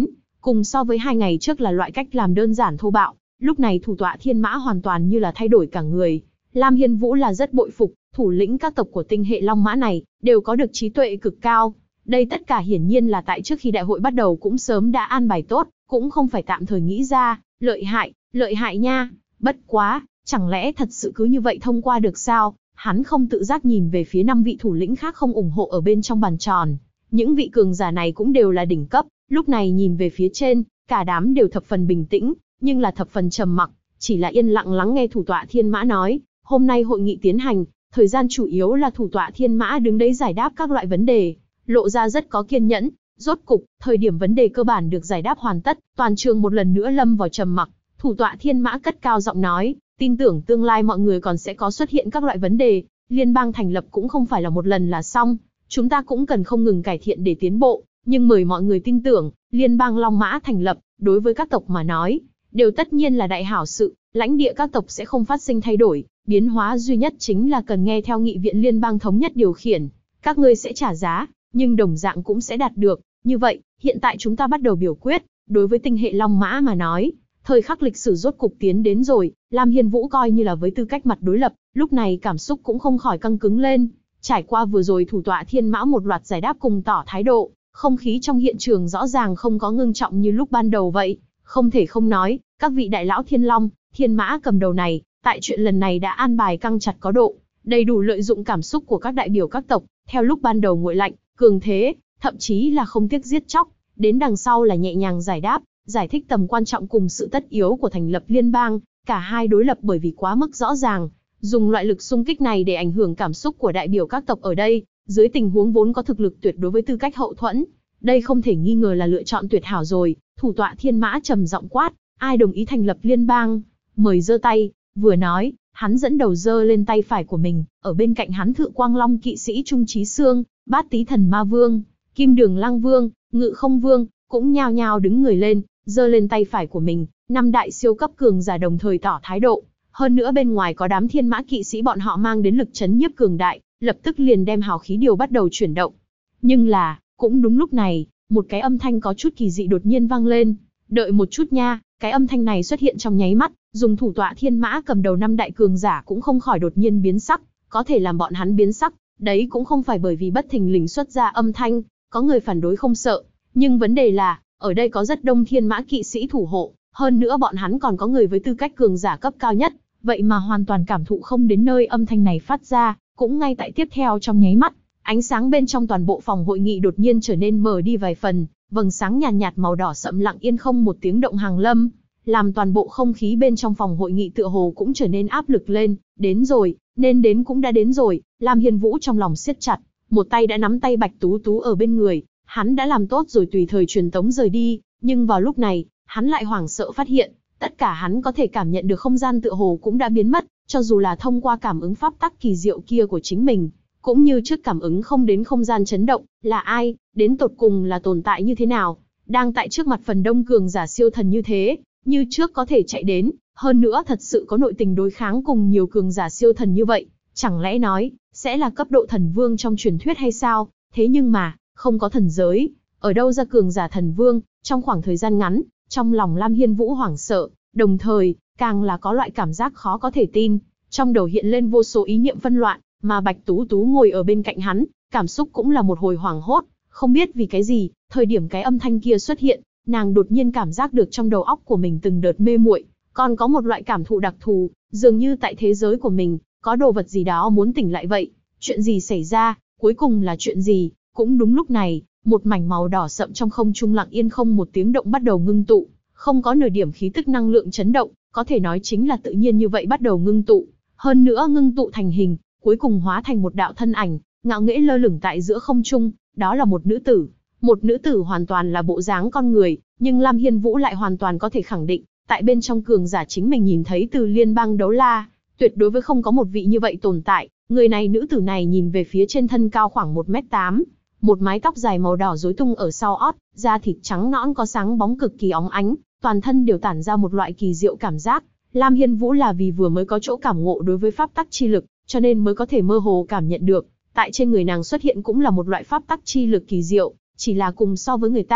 Cùng so với 2 ngày trước là loại cách làm đơn giản thô bạo, lúc này thủ tọa Thiên Mã hoàn toàn như là thay đổi cả người. Lam Hiên Vũ là rất bội phục, thủ lĩnh các tộc của tinh hệ Long Mã này, đều có được trí tuệ cực cao. Đây tất cả hiển nhiên là tại trước khi đại hội bắt đầu cũng sớm đã an bài tốt, cũng không phải tạm thời nghĩ ra, lợi hại nha. Bất quá, chẳng lẽ thật sự cứ như vậy thông qua được sao? Hắn không tự giác nhìn về phía 5 vị thủ lĩnh khác không ủng hộ ở bên trong bàn tròn. Những vị cường giả này cũng đều là đỉnh cấp, lúc này nhìn về phía trên, cả đám đều thập phần bình tĩnh, nhưng là thập phần trầm mặc, chỉ là yên lặng lắng nghe thủ tọa Thiên Mã nói. Hôm nay hội nghị tiến hành, thời gian chủ yếu là thủ tọa Thiên Mã đứng đấy giải đáp các loại vấn đề, lộ ra rất có kiên nhẫn. Rốt cục, thời điểm vấn đề cơ bản được giải đáp hoàn tất, toàn trường một lần nữa lâm vào trầm mặc. Thủ tọa Thiên Mã cất cao giọng nói, tin tưởng tương lai mọi người còn sẽ có xuất hiện các loại vấn đề, liên bang thành lập cũng không phải là một lần là xong, chúng ta cũng cần không ngừng cải thiện để tiến bộ, nhưng mời mọi người tin tưởng, liên bang Long Mã thành lập, đối với các tộc mà nói, đều tất nhiên là đại hảo sự, lãnh địa các tộc sẽ không phát sinh thay đổi, biến hóa duy nhất chính là cần nghe theo nghị viện liên bang thống nhất điều khiển, các ngươi sẽ trả giá, nhưng đồng dạng cũng sẽ đạt được. Như vậy, hiện tại chúng ta bắt đầu biểu quyết, đối với tinh hệ Long Mã mà nói, thời khắc lịch sử rốt cục tiến đến rồi. Lam Hiên Vũ coi như là với tư cách mặt đối lập, lúc này cảm xúc cũng không khỏi căng cứng lên. Trải qua vừa rồi thủ tọa Thiên Mã một loạt giải đáp cùng tỏ thái độ, không khí trong hiện trường rõ ràng không có ngưng trọng như lúc ban đầu vậy. Không thể không nói, các vị đại lão Thiên Long, Thiên Mã cầm đầu này, tại chuyện lần này đã an bài căng chặt có độ, đầy đủ lợi dụng cảm xúc của các đại biểu các tộc, theo lúc ban đầu nguội lạnh, cường thế, thậm chí là không tiếc giết chóc, đến đằng sau là nhẹ nhàng giải đáp, giải thích tầm quan trọng cùng sự tất yếu của thành lập liên bang. Cả hai đối lập bởi vì quá mức rõ ràng, dùng loại lực xung kích này để ảnh hưởng cảm xúc của đại biểu các tộc ở đây, dưới tình huống vốn có thực lực tuyệt đối với tư cách hậu thuẫn. Đây không thể nghi ngờ là lựa chọn tuyệt hảo rồi. Thủ tọa Thiên Mã trầm giọng quát, ai đồng ý thành lập liên bang, mời giơ tay. Vừa nói, hắn dẫn đầu giơ lên tay phải của mình, ở bên cạnh hắn Thự Quang Long kỵ sĩ Trung Chí Xương, Bát Tý Thần Ma Vương, Kim Đường Lăng Vương, Ngự Không Vương, cũng nhao nhao đứng người lên, giơ lên tay phải của mình. 5 đại siêu cấp cường giả đồng thời tỏ thái độ. Hơn nữa bên ngoài có đám Thiên Mã kỵ sĩ bọn họ mang đến lực chấn nhiếp cường đại, lập tức liền đem hào khí điều bắt đầu chuyển động. Nhưng là, cũng đúng lúc này, một cái âm thanh có chút kỳ dị đột nhiên vang lên. Đợi một chút nha. Cái âm thanh này xuất hiện trong nháy mắt, dùng thủ tọa Thiên Mã cầm đầu 5 đại cường giả cũng không khỏi đột nhiên biến sắc. Có thể làm bọn hắn biến sắc, đấy cũng không phải bởi vì bất thình lình xuất ra âm thanh, có người phản đối không sợ. Nhưng vấn đề là, ở đây có rất đông Thiên Mã kỵ sĩ thủ hộ, hơn nữa bọn hắn còn có người với tư cách cường giả cấp cao nhất, vậy mà hoàn toàn cảm thụ không đến nơi âm thanh này phát ra. Cũng ngay tại tiếp theo trong nháy mắt, ánh sáng bên trong toàn bộ phòng hội nghị đột nhiên trở nên mờ đi vài phần, vầng sáng nhàn nhạt màu đỏ sậm lặng yên không một tiếng động hàng lâm, làm toàn bộ không khí bên trong phòng hội nghị tựa hồ cũng trở nên áp lực lên. Đến rồi, nên đến cũng đã đến rồi. Lam Hiên Vũ trong lòng siết chặt, một tay đã nắm tay Bạch Tú Tú ở bên người, hắn đã làm tốt rồi tùy thời truyền tống rời đi, nhưng vào lúc này, hắn lại hoảng sợ phát hiện, tất cả hắn có thể cảm nhận được không gian tựa hồ cũng đã biến mất, cho dù là thông qua cảm ứng pháp tắc kỳ diệu kia của chính mình, cũng như trước cảm ứng không đến không gian chấn động. Là ai, đến tột cùng là tồn tại như thế nào, đang tại trước mặt phần đông cường giả siêu thần như thế, như trước có thể chạy đến, hơn nữa thật sự có nội tình đối kháng cùng nhiều cường giả siêu thần như vậy, chẳng lẽ nói, sẽ là cấp độ thần vương trong truyền thuyết hay sao? Thế nhưng mà, không có thần giới, ở đâu ra cường giả thần vương? Trong khoảng thời gian ngắn, trong lòng Lam Hiên Vũ hoảng sợ, đồng thời, càng là có loại cảm giác khó có thể tin, trong đầu hiện lên vô số ý niệm phân loạn, mà Bạch Tú Tú ngồi ở bên cạnh hắn, cảm xúc cũng là một hồi hoảng hốt, không biết vì cái gì, thời điểm cái âm thanh kia xuất hiện, nàng đột nhiên cảm giác được trong đầu óc của mình từng đợt mê muội, còn có một loại cảm thụ đặc thù, dường như tại thế giới của mình, có đồ vật gì đó muốn tỉnh lại vậy. Chuyện gì xảy ra, cuối cùng là chuyện gì? Cũng đúng lúc này, một mảnh màu đỏ sậm trong không trung lặng yên không một tiếng động bắt đầu ngưng tụ, không có nửa điểm khí tức năng lượng chấn động, có thể nói chính là tự nhiên như vậy bắt đầu ngưng tụ, hơn nữa ngưng tụ thành hình, cuối cùng hóa thành một đạo thân ảnh, ngạo nghễ lơ lửng tại giữa không trung, đó là một nữ tử. Một nữ tử hoàn toàn là bộ dáng con người, nhưng Lam Hiên Vũ lại hoàn toàn có thể khẳng định, tại bên trong cường giả chính mình nhìn thấy từ liên bang đấu la, tuyệt đối với không có một vị như vậy tồn tại. Người này, nữ tử này nhìn về phía trên thân cao khoảng 1m8, một mái tóc dài màu đỏ rối tung ở sau ót, da thịt trắng nõn có sáng bóng cực kỳ óng ánh, toàn thân đều tản ra một loại kỳ diệu cảm giác. Lam Hiên Vũ là vì vừa mới có chỗ cảm ngộ đối với pháp tắc chi lực, cho nên mới có thể mơ hồ cảm nhận được, tại trên người nàng xuất hiện cũng là một loại pháp tắc chi lực kỳ diệu, chỉ là cùng so với người ta,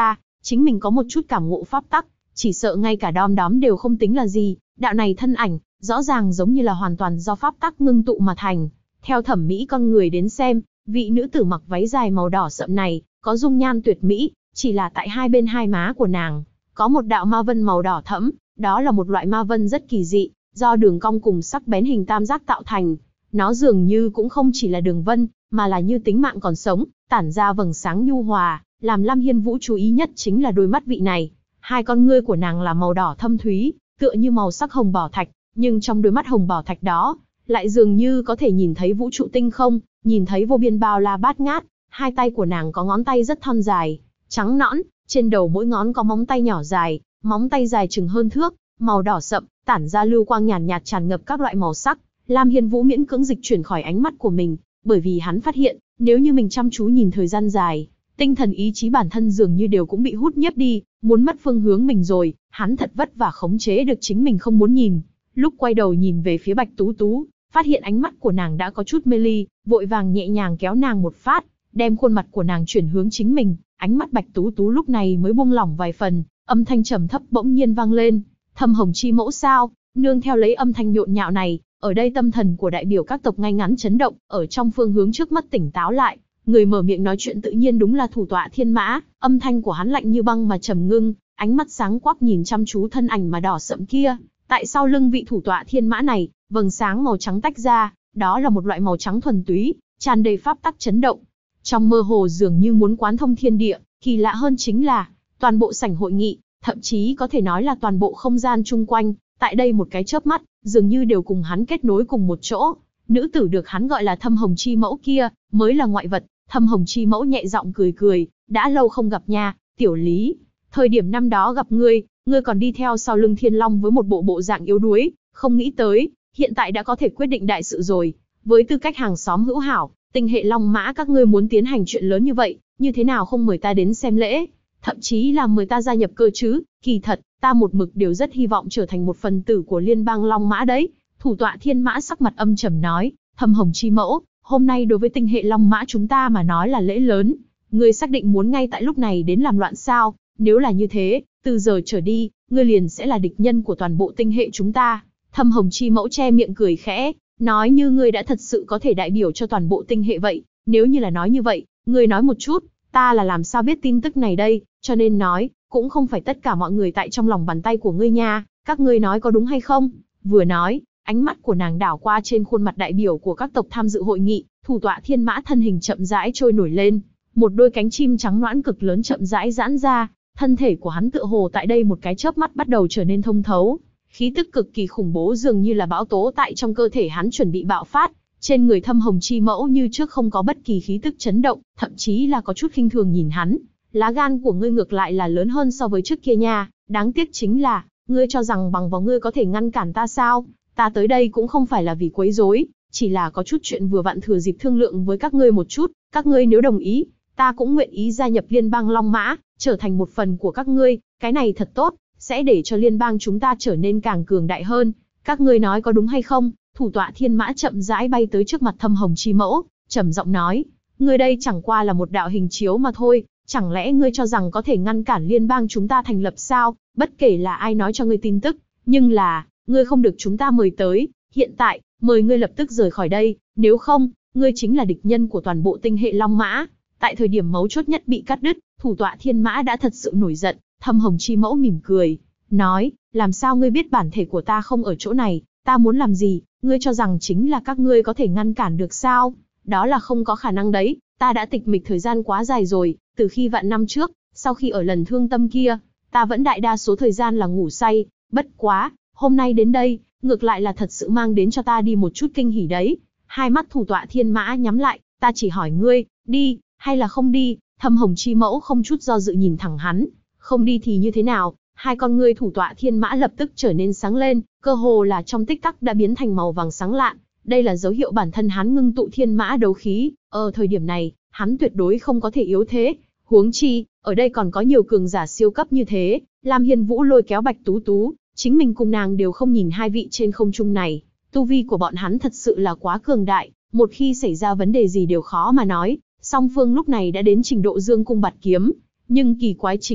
chính mình có một chút cảm ngộ pháp tắc, chỉ sợ ngay cả đom đóm đều không tính là gì, đạo này thân ảnh, rõ ràng giống như là hoàn toàn do pháp tắc ngưng tụ mà thành. Theo thẩm mỹ con người đến xem, vị nữ tử mặc váy dài màu đỏ sậm này, có dung nhan tuyệt mỹ, chỉ là tại hai bên hai má của nàng, có một đạo ma vân màu đỏ thẫm, đó là một loại ma vân rất kỳ dị, do đường cong cùng sắc bén hình tam giác tạo thành. Nó dường như cũng không chỉ là đường vân, mà là như tính mạng còn sống, tản ra vầng sáng nhu hòa, làm Lam Hiên Vũ chú ý nhất chính là đôi mắt vị này. Hai con ngươi của nàng là màu đỏ thâm thúy, tựa như màu sắc hồng bảo thạch, nhưng trong đôi mắt hồng bảo thạch đó, lại dường như có thể nhìn thấy vũ trụ tinh không, nhìn thấy vô biên bao la bát ngát. Hai tay của nàng có ngón tay rất thon dài, trắng nõn, trên đầu mỗi ngón có móng tay nhỏ dài, móng tay dài chừng hơn thước, màu đỏ sậm, tản ra lưu quang nhàn nhạt tràn ngập các loại màu sắc. Lam Hiên Vũ miễn cưỡng dịch chuyển khỏi ánh mắt của mình, bởi vì hắn phát hiện, nếu như mình chăm chú nhìn thời gian dài, tinh thần ý chí bản thân dường như đều cũng bị hút nhiếp đi, muốn mất phương hướng mình rồi. Hắn thật vất vả khống chế được chính mình không muốn nhìn. Lúc quay đầu nhìn về phía Bạch Tú Tú, phát hiện ánh mắt của nàng đã có chút mê ly, vội vàng nhẹ nhàng kéo nàng một phát, đem khuôn mặt của nàng chuyển hướng chính mình. Ánh mắt Bạch Tú Tú lúc này mới buông lỏng vài phần, âm thanh trầm thấp bỗng nhiên vang lên. Thâm Hồng Chi Mẫu sao? Nương theo lấy âm thanh nhộn nhạo này, ở đây tâm thần của đại biểu các tộc ngay ngắn chấn động, ở trong phương hướng trước mắt tỉnh táo lại. Người mở miệng nói chuyện tự nhiên đúng là thủ tọa Thiên Mã, âm thanh của hắn lạnh như băng mà trầm ngưng, ánh mắt sáng quắc nhìn chăm chú thân ảnh mà đỏ sậm kia. Tại sau lưng vị thủ tọa Thiên Mã này, vầng sáng màu trắng tách ra, đó là một loại màu trắng thuần túy, tràn đầy pháp tắc chấn động. Trong mơ hồ dường như muốn quán thông thiên địa, kỳ lạ hơn chính là, toàn bộ sảnh hội nghị, thậm chí có thể nói là toàn bộ không gian chung quanh, tại đây một cái chớp mắt, dường như đều cùng hắn kết nối cùng một chỗ. Nữ tử được hắn gọi là Thâm Hồng Chi Mẫu kia, mới là ngoại vật. Thâm Hồng Chi Mẫu nhẹ giọng cười cười, đã lâu không gặp nha, tiểu Lý. Thời điểm năm đó gặp ngươi còn đi theo sau lưng Thiên Long với một bộ dạng yếu đuối, không nghĩ tới, hiện tại đã có thể quyết định đại sự rồi. Với tư cách hàng xóm hữu hảo, Tinh hệ Long Mã các ngươi muốn tiến hành chuyện lớn như vậy, như thế nào không mời ta đến xem lễ, thậm chí là mời ta gia nhập cơ chứ? Kỳ thật, ta một mực đều rất hy vọng trở thành một phần tử của liên bang Long Mã đấy. Thủ tọa Thiên Mã sắc mặt âm trầm nói, Thâm Hồng Chi Mẫu, hôm nay đối với tinh hệ Long Mã chúng ta mà nói là lễ lớn. Ngươi xác định muốn ngay tại lúc này đến làm loạn sao? Nếu là như thế, từ giờ trở đi, ngươi liền sẽ là địch nhân của toàn bộ tinh hệ chúng ta. Thâm Hồng Chi Mẫu che miệng cười khẽ, nói như ngươi đã thật sự có thể đại biểu cho toàn bộ tinh hệ vậy. Nếu như là nói như vậy, ngươi nói một chút, ta là làm sao biết tin tức này đây? Cho nên nói, cũng không phải tất cả mọi người tại trong lòng bàn tay của ngươi nha, các ngươi nói có đúng hay không? Vừa nói, ánh mắt của nàng đảo qua trên khuôn mặt đại biểu của các tộc tham dự hội nghị, thủ tọa Thiên Mã thân hình chậm rãi trôi nổi lên, một đôi cánh chim trắng nõn cực lớn chậm rãi giãn ra, thân thể của hắn tựa hồ tại đây một cái chớp mắt bắt đầu trở nên thông thấu, khí tức cực kỳ khủng bố dường như là bão tố tại trong cơ thể hắn chuẩn bị bạo phát. Trên người Thâm Hồng Chi Mẫu như trước không có bất kỳ khí tức chấn động, thậm chí là có chút khinh thường nhìn hắn. Lá gan của ngươi ngược lại là lớn hơn so với trước kia nha, đáng tiếc chính là, ngươi cho rằng bằng vào ngươi có thể ngăn cản ta sao? Ta tới đây cũng không phải là vì quấy rối, chỉ là có chút chuyện vừa vặn thừa dịp thương lượng với các ngươi một chút, các ngươi nếu đồng ý, ta cũng nguyện ý gia nhập liên bang Long Mã, trở thành một phần của các ngươi, cái này thật tốt, sẽ để cho liên bang chúng ta trở nên càng cường đại hơn. Các ngươi nói có đúng hay không? Thủ tọa Thiên Mã chậm rãi bay tới trước mặt Thâm Hồng Chi Mẫu, trầm giọng nói, ngươi đây chẳng qua là một đạo hình chiếu mà thôi, chẳng lẽ ngươi cho rằng có thể ngăn cản liên bang chúng ta thành lập sao? Bất kể là ai nói cho ngươi tin tức, nhưng là, ngươi không được chúng ta mời tới, hiện tại, mời ngươi lập tức rời khỏi đây, nếu không, ngươi chính là địch nhân của toàn bộ tinh hệ Long Mã. Tại thời điểm mấu chốt nhất bị cắt đứt, thủ tọa Thiên Mã đã thật sự nổi giận. Thâm Hồng Chi Mẫu mỉm cười, nói, làm sao ngươi biết bản thể của ta không ở chỗ này, ta muốn làm gì, ngươi cho rằng chính là các ngươi có thể ngăn cản được sao? Đó là không có khả năng đấy, ta đã tịch mịch thời gian quá dài rồi, từ khi vạn năm trước, sau khi ở lần thương tâm kia, ta vẫn đại đa số thời gian là ngủ say, bất quá, hôm nay đến đây, ngược lại là thật sự mang đến cho ta đi một chút kinh hỉ đấy. Hai mắt thủ tọa Thiên Mã nhắm lại, ta chỉ hỏi ngươi, đi, hay là không đi? Thâm Hồng Chi Mẫu không chút do dự nhìn thẳng hắn, không đi thì như thế nào? Hai con ngươi thủ tọa Thiên Mã lập tức trở nên sáng lên, cơ hồ là trong tích tắc đã biến thành màu vàng sáng lạn. Đây là dấu hiệu bản thân hắn ngưng tụ thiên mã đấu khí, ở thời điểm này, hắn tuyệt đối không có thể yếu thế. Huống chi, ở đây còn có nhiều cường giả siêu cấp như thế. Lam Hiên Vũ lôi kéo Bạch Tú Tú, chính mình cùng nàng đều không nhìn hai vị trên không trung này. Tu vi của bọn hắn thật sự là quá cường đại, một khi xảy ra vấn đề gì đều khó mà nói. Song phương lúc này đã đến trình độ dương cung bạt kiếm. Nhưng kỳ quái chính là,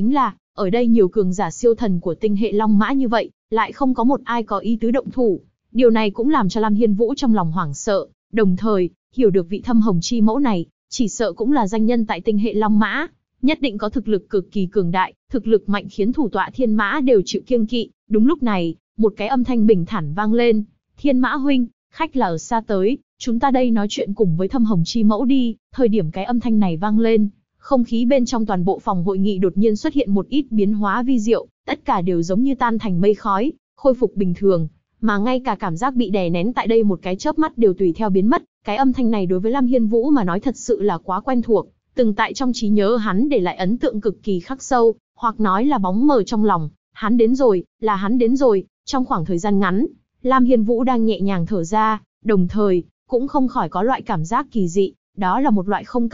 ở đây nhiều cường giả siêu thần của tinh hệ Long Mã như vậy, lại không có một ai có ý tứ động thủ. Điều này cũng làm cho Lam Hiên Vũ trong lòng hoảng sợ, đồng thời, hiểu được vị Thâm Hồng Chi Mẫu này, chỉ sợ cũng là danh nhân tại tinh hệ Long Mã, nhất định có thực lực cực kỳ cường đại, thực lực mạnh khiến thủ tọa Thiên Mã đều chịu kiêng kỵ. Đúng lúc này, một cái âm thanh bình thản vang lên, Thiên Mã huynh, khách là ở xa tới, chúng ta đây nói chuyện cùng với Thâm Hồng Chi Mẫu đi. Thời điểm cái âm thanh này vang lên, không khí bên trong toàn bộ phòng hội nghị đột nhiên xuất hiện một ít biến hóa vi diệu, tất cả đều giống như tan thành mây khói, khôi phục bình thường, mà ngay cả cảm giác bị đè nén tại đây một cái chớp mắt đều tùy theo biến mất. Cái âm thanh này đối với Lam Hiên Vũ mà nói thật sự là quá quen thuộc, từng tại trong trí nhớ hắn để lại ấn tượng cực kỳ khắc sâu, hoặc nói là bóng mờ trong lòng. Hắn đến rồi, là hắn đến rồi. Trong khoảng thời gian ngắn, Lam Hiên Vũ đang nhẹ nhàng thở ra, đồng thời cũng không khỏi có loại cảm giác kỳ dị, đó là một loại không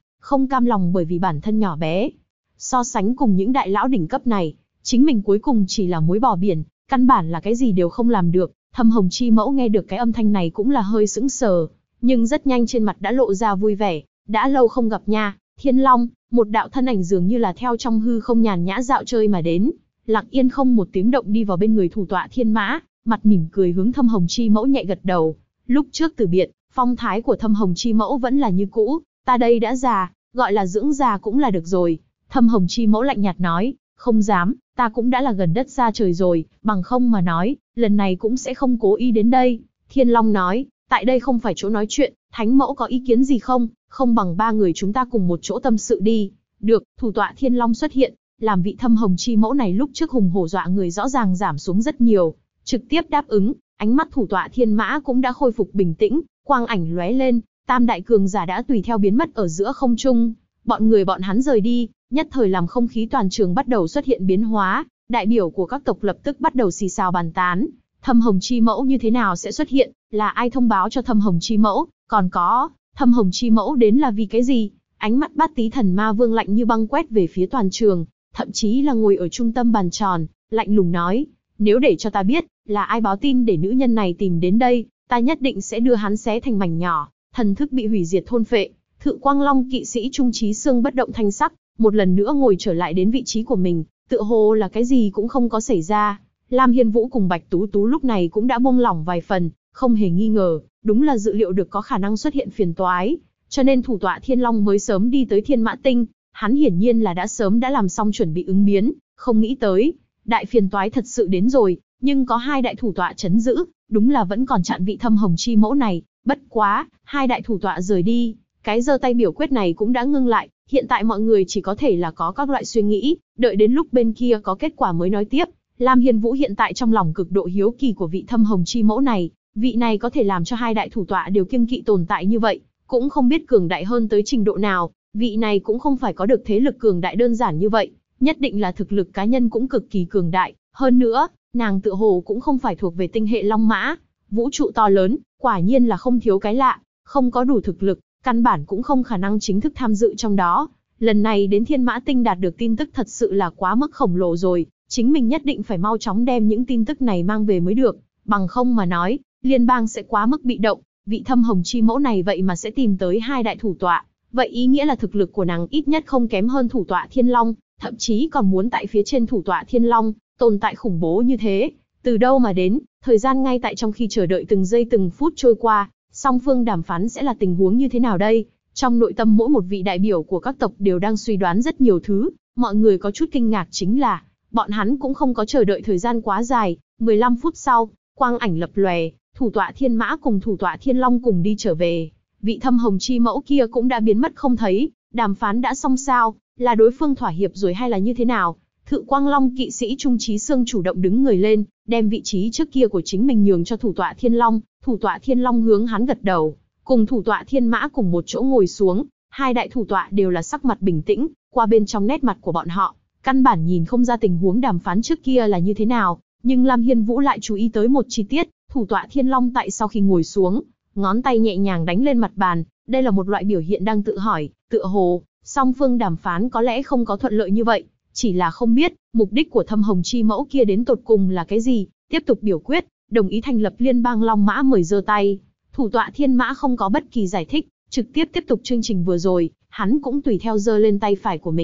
cam lòng bởi vì bản thân nhỏ bé. So sánh cùng những đại lão đỉnh cấp này, chính mình cuối cùng chỉ là muối bỏ biển, căn bản là cái gì đều không làm được. Thâm Hồng Chi Mẫu nghe được cái âm thanh này cũng là hơi sững sờ, nhưng rất nhanh trên mặt đã lộ ra vui vẻ. Đã lâu không gặp nha, Thiên Long. Một đạo thân ảnh dường như là theo trong hư không nhàn nhã dạo chơi mà đến, lặng yên không một tiếng động đi vào bên người thủ tọa Thiên Mã, mặt mỉm cười hướng Thâm Hồng Chi Mẫu nhẹ gật đầu. Lúc trước từ biệt, phong thái của Thâm Hồng Chi Mẫu vẫn là như cũ. Ta đây đã già, gọi là dưỡng già cũng là được rồi. Thâm Hồng Chi Mẫu lạnh nhạt nói, không dám, ta cũng đã là gần đất xa trời rồi, bằng không mà nói, lần này cũng sẽ không cố ý đến đây. Thiên Long nói, tại đây không phải chỗ nói chuyện, Thánh Mẫu có ý kiến gì không? Không bằng ba người chúng ta cùng một chỗ tâm sự đi. Được, thủ tọa Thiên Long xuất hiện, làm vị Thâm Hồng Chi Mẫu này lúc trước hùng hổ dọa người rõ ràng giảm xuống rất nhiều, trực tiếp đáp ứng. Ánh mắt thủ tọa Thiên Mã cũng đã khôi phục bình tĩnh, quang ảnh lóe lên, tam đại cường giả đã tùy theo biến mất ở giữa không trung. Bọn hắn rời đi, nhất thời làm không khí toàn trường bắt đầu xuất hiện biến hóa, đại biểu của các tộc lập tức bắt đầu xì xào bàn tán. Thâm Hồng Chi Mẫu như thế nào sẽ xuất hiện? Là ai thông báo cho Thâm Hồng Chi Mẫu? Còn có, Thâm Hồng Chi Mẫu đến là vì cái gì? Ánh mắt Bát Tý Thần Ma Vương lạnh như băng quét về phía toàn trường, thậm chí là ngồi ở trung tâm bàn tròn, lạnh lùng nói, nếu để cho ta biết là ai báo tin để nữ nhân này tìm đến đây, ta nhất định sẽ đưa hắn xé thành mảnh nhỏ, thần thức bị hủy diệt thôn phệ. Thự Quang Long kỵ sĩ Trung Chí Xương bất động thanh sắc, một lần nữa ngồi trở lại đến vị trí của mình, tựa hồ là cái gì cũng không có xảy ra. Lam Hiên Vũ cùng Bạch Tú Tú lúc này cũng đã buông lỏng vài phần, không hề nghi ngờ, đúng là dự liệu được có khả năng xuất hiện phiền toái, cho nên thủ tọa Thiên Long mới sớm đi tới Thiên Mã Tinh. Hắn hiển nhiên là đã sớm đã làm xong chuẩn bị ứng biến, không nghĩ tới, đại phiền toái thật sự đến rồi, nhưng có hai đại thủ tọa chấn giữ, đúng là vẫn còn chặn vị Thâm Hồng Chi Mẫu này. Bất quá, hai đại thủ tọa rời đi, cái giơ tay biểu quyết này cũng đã ngưng lại, hiện tại mọi người chỉ có thể là có các loại suy nghĩ, đợi đến lúc bên kia có kết quả mới nói tiếp. Lam Hiên Vũ hiện tại trong lòng cực độ hiếu kỳ của vị Thâm Hồng Chi Mẫu này, vị này có thể làm cho hai đại thủ tọa đều kiêng kỵ tồn tại như vậy, cũng không biết cường đại hơn tới trình độ nào, vị này cũng không phải có được thế lực cường đại đơn giản như vậy, nhất định là thực lực cá nhân cũng cực kỳ cường đại, hơn nữa, nàng tựa hồ cũng không phải thuộc về tinh hệ Long Mã, vũ trụ to lớn, quả nhiên là không thiếu cái lạ, không có đủ thực lực, căn bản cũng không khả năng chính thức tham dự trong đó. Lần này đến Thiên Mã Tinh đạt được tin tức thật sự là quá mức khổng lồ rồi, chính mình nhất định phải mau chóng đem những tin tức này mang về mới được, bằng không mà nói, liên bang sẽ quá mức bị động. Vị Thâm Hồng Chi Mẫu này vậy mà sẽ tìm tới hai đại thủ tọa, vậy ý nghĩa là thực lực của nàng ít nhất không kém hơn thủ tọa Thiên Long, thậm chí còn muốn tại phía trên thủ tọa Thiên Long, tồn tại khủng bố như thế. Từ đâu mà đến? Thời gian ngay tại trong khi chờ đợi từng giây từng phút trôi qua, song phương đàm phán sẽ là tình huống như thế nào đây? Trong nội tâm mỗi một vị đại biểu của các tộc đều đang suy đoán rất nhiều thứ, mọi người có chút kinh ngạc chính là, bọn hắn cũng không có chờ đợi thời gian quá dài, 15 phút sau, quang ảnh lập lòe, thủ tọa Thiên Mã cùng thủ tọa Thiên Long cùng đi trở về. Vị Thâm Hồng Chi Mẫu kia cũng đã biến mất không thấy, đàm phán đã xong sao, là đối phương thỏa hiệp rồi hay là như thế nào? Thự Quang Long kỵ sĩ Trung Chí Xương chủ động đứng người lên, đem vị trí trước kia của chính mình nhường cho thủ tọa Thiên Long, thủ tọa Thiên Long hướng hắn gật đầu, cùng thủ tọa Thiên Mã cùng một chỗ ngồi xuống, hai đại thủ tọa đều là sắc mặt bình tĩnh, qua bên trong nét mặt của bọn họ, căn bản nhìn không ra tình huống đàm phán trước kia là như thế nào, nhưng Lam Hiên Vũ lại chú ý tới một chi tiết, thủ tọa Thiên Long tại sau khi ngồi xuống, ngón tay nhẹ nhàng đánh lên mặt bàn, đây là một loại biểu hiện đang tự hỏi, tựa hồ, song phương đàm phán có lẽ không có thuận lợi như vậy, chỉ là không biết, mục đích của Thâm Hồng Chi Mẫu kia đến tột cùng là cái gì, tiếp tục biểu quyết, đồng ý thành lập liên bang Long Mã mời giơ tay. Thủ tọa Thiên Mã không có bất kỳ giải thích, trực tiếp tiếp tục chương trình vừa rồi, hắn cũng tùy theo giơ lên tay phải của mình.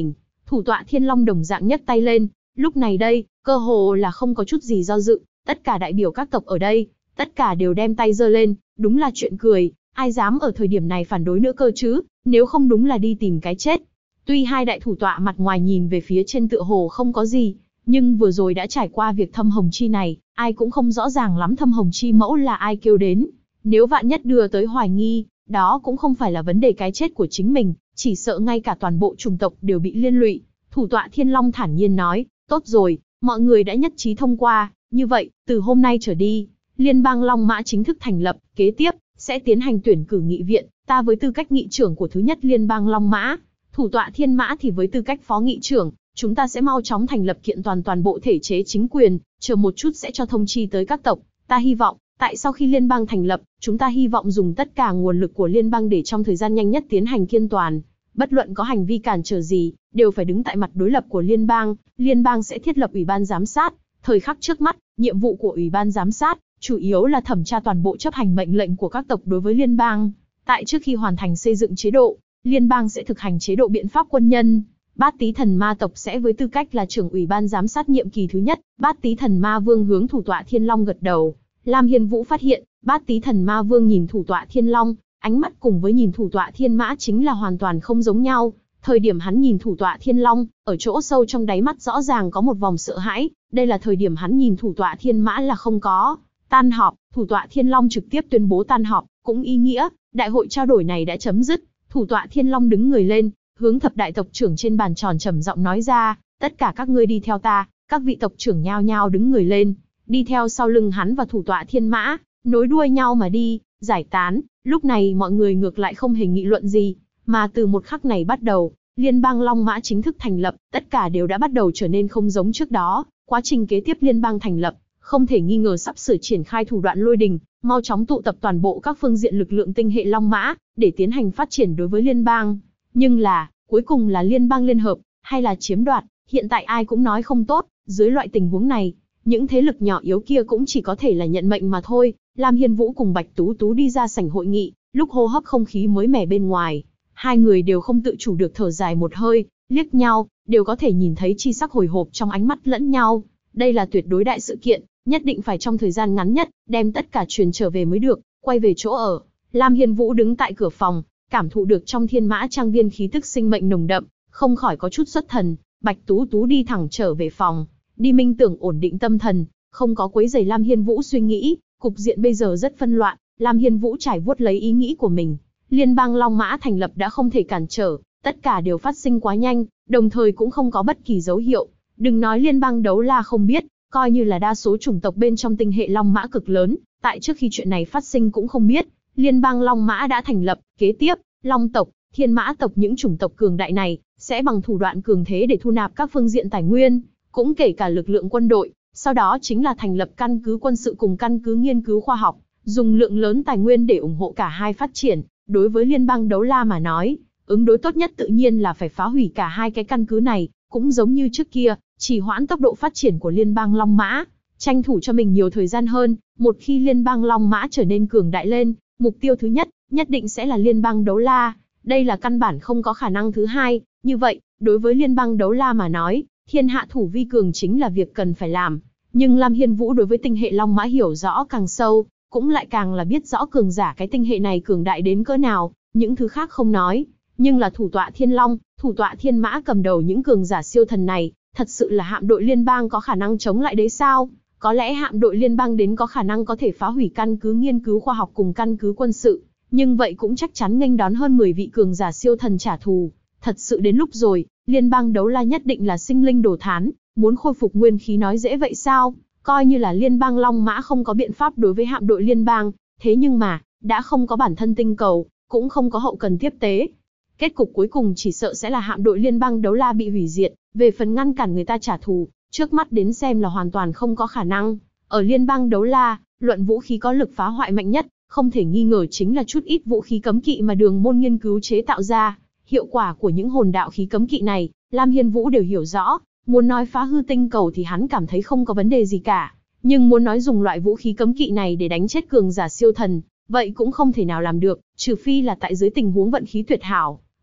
Thủ tọa Thiên Long đồng dạng nhấc tay lên, lúc này đây, cơ hồ là không có chút gì do dự, tất cả đại biểu các tộc ở đây, tất cả đều đem tay giơ lên, đúng là chuyện cười, ai dám ở thời điểm này phản đối nữa cơ chứ, nếu không đúng là đi tìm cái chết. Tuy hai đại thủ tọa mặt ngoài nhìn về phía trên tựa hồ không có gì, nhưng vừa rồi đã trải qua việc thâm hồng chi này, ai cũng không rõ ràng lắm thâm hồng chi mẫu là ai kêu đến. Nếu vạn nhất đưa tới hoài nghi, đó cũng không phải là vấn đề cái chết của chính mình, chỉ sợ ngay cả toàn bộ chủng tộc đều bị liên lụy. Thủ tọa Thiên Long thản nhiên nói, tốt rồi, mọi người đã nhất trí thông qua, như vậy, từ hôm nay trở đi, Liên bang Long Mã chính thức thành lập, kế tiếp, sẽ tiến hành tuyển cử nghị viện, ta với tư cách nghị trưởng của thứ nhất Liên bang Long Mã, thủ tọa Thiên Mã thì với tư cách phó nghị trưởng, chúng ta sẽ mau chóng thành lập kiện toàn bộ thể chế chính quyền, chờ một chút sẽ cho thông chi tới các tộc, ta hy vọng, tại sau khi liên bang thành lập, chúng ta hy vọng dùng tất cả nguồn lực của liên bang để trong thời gian nhanh nhất tiến hành kiên toàn. Bất luận có hành vi cản trở gì, đều phải đứng tại mặt đối lập của liên bang sẽ thiết lập ủy ban giám sát. Thời khắc trước mắt, nhiệm vụ của ủy ban giám sát, chủ yếu là thẩm tra toàn bộ chấp hành mệnh lệnh của các tộc đối với liên bang. Tại trước khi hoàn thành xây dựng chế độ, liên bang sẽ thực hành chế độ biện pháp quân nhân. Bát Tý Thần Ma tộc sẽ với tư cách là trưởng ủy ban giám sát nhiệm kỳ thứ nhất. Bát Tý Thần Ma Vương hướng thủ tọa Thiên Long gật đầu. Lam Hiên Vũ phát hiện, Bát Tý Thần Ma Vương nhìn thủ tọa Thiên Long, ánh mắt cùng với nhìn thủ tọa Thiên Mã chính là hoàn toàn không giống nhau. Thời điểm hắn nhìn thủ tọa Thiên Long, ở chỗ sâu trong đáy mắt rõ ràng có một vòng sợ hãi, đây là thời điểm hắn nhìn thủ tọa Thiên Mã là không có. Tan họp, thủ tọa Thiên Long trực tiếp tuyên bố tan họp, cũng ý nghĩa, đại hội trao đổi này đã chấm dứt. Thủ tọa Thiên Long đứng người lên, hướng thập đại tộc trưởng trên bàn tròn trầm giọng nói ra, tất cả các ngươi đi theo ta. Các vị tộc trưởng nhao nhao đứng người lên, đi theo sau lưng hắn và thủ tọa Thiên Mã, nối đuôi nhau mà đi, giải tán. Lúc này mọi người ngược lại không hề nghị luận gì, mà từ một khắc này bắt đầu, Liên bang Long Mã chính thức thành lập, tất cả đều đã bắt đầu trở nên không giống trước đó. Quá trình kế tiếp liên bang thành lập, không thể nghi ngờ sắp sửa triển khai thủ đoạn lôi đình, mau chóng tụ tập toàn bộ các phương diện lực lượng tinh hệ Long Mã, để tiến hành phát triển đối với liên bang. Nhưng là, cuối cùng là liên bang liên hợp, hay là chiếm đoạt, hiện tại ai cũng nói không tốt. Dưới loại tình huống này, những thế lực nhỏ yếu kia cũng chỉ có thể là nhận mệnh mà thôi. Lam Hiên Vũ cùng Bạch Tú Tú đi ra sảnh hội nghị, lúc hô hấp không khí mới mẻ bên ngoài, hai người đều không tự chủ được thở dài một hơi, liếc nhau, đều có thể nhìn thấy chi sắc hồi hộp trong ánh mắt lẫn nhau. Đây là tuyệt đối đại sự kiện, nhất định phải trong thời gian ngắn nhất, đem tất cả truyền trở về mới được, quay về chỗ ở. Lam Hiên Vũ đứng tại cửa phòng, cảm thụ được trong Thiên Mã Trang Viên khí tức sinh mệnh nồng đậm, không khỏi có chút xuất thần. Bạch Tú Tú đi thẳng trở về phòng, đi minh tưởng ổn định tâm thần, không có quấy rầy Lam Hiên Vũ suy nghĩ. Cục diện bây giờ rất phân loạn, Lam Hiên Vũ trải vuốt lấy ý nghĩ của mình. Liên bang Long Mã thành lập đã không thể cản trở, tất cả đều phát sinh quá nhanh, đồng thời cũng không có bất kỳ dấu hiệu. Đừng nói liên bang Đấu La không biết, coi như là đa số chủng tộc bên trong tinh hệ Long Mã cực lớn, tại trước khi chuyện này phát sinh cũng không biết. Liên bang Long Mã đã thành lập, kế tiếp, Long tộc, Thiên Mã tộc những chủng tộc cường đại này, sẽ bằng thủ đoạn cường thế để thu nạp các phương diện tài nguyên, cũng kể cả lực lượng quân đội. Sau đó chính là thành lập căn cứ quân sự cùng căn cứ nghiên cứu khoa học, dùng lượng lớn tài nguyên để ủng hộ cả hai phát triển. Đối với liên bang Đấu La mà nói, ứng đối tốt nhất tự nhiên là phải phá hủy cả hai cái căn cứ này, cũng giống như trước kia, trì hoãn tốc độ phát triển của liên bang Long Mã, tranh thủ cho mình nhiều thời gian hơn. Một khi liên bang Long Mã trở nên cường đại lên, mục tiêu thứ nhất, nhất định sẽ là liên bang Đấu La. Đây là căn bản không có khả năng thứ hai. Như vậy, đối với liên bang Đấu La mà nói, thiên hạ thủ vi cường chính là việc cần phải làm. Nhưng Lam Hiên Vũ đối với tinh hệ Long Mã hiểu rõ càng sâu, cũng lại càng là biết rõ cường giả cái tinh hệ này cường đại đến cỡ nào. Những thứ khác không nói, nhưng là thủ tọa Thiên Long, thủ tọa Thiên Mã cầm đầu những cường giả siêu thần này, thật sự là hạm đội liên bang có khả năng chống lại đấy sao? Có lẽ hạm đội liên bang đến có khả năng có thể phá hủy căn cứ nghiên cứu khoa học cùng căn cứ quân sự, nhưng vậy cũng chắc chắn nghênh đón hơn 10 vị cường giả siêu thần trả thù. Thật sự đến lúc rồi, liên bang Đấu La nhất định là sinh linh đồ thán, muốn khôi phục nguyên khí nói dễ vậy sao? Coi như là liên bang Long Mã không có biện pháp đối với hạm đội liên bang, thế nhưng mà, đã không có bản thân tinh cầu, cũng không có hậu cần tiếp tế. Kết cục cuối cùng chỉ sợ sẽ là hạm đội liên bang Đấu La bị hủy diệt, về phần ngăn cản người ta trả thù, trước mắt đến xem là hoàn toàn không có khả năng. Ở liên bang Đấu La, luận vũ khí có lực phá hoại mạnh nhất, không thể nghi ngờ chính là chút ít vũ khí cấm kỵ mà Đường Môn nghiên cứu chế tạo ra. Hiệu quả của những hồn đạo khí cấm kỵ này, Lam Hiên Vũ đều hiểu rõ. Muốn nói phá hư tinh cầu thì hắn cảm thấy không có vấn đề gì cả, nhưng muốn nói dùng loại vũ khí cấm kỵ này để đánh chết cường giả siêu thần, vậy cũng không thể nào làm được, trừ phi là tại dưới tình huống vận khí tuyệt hảo.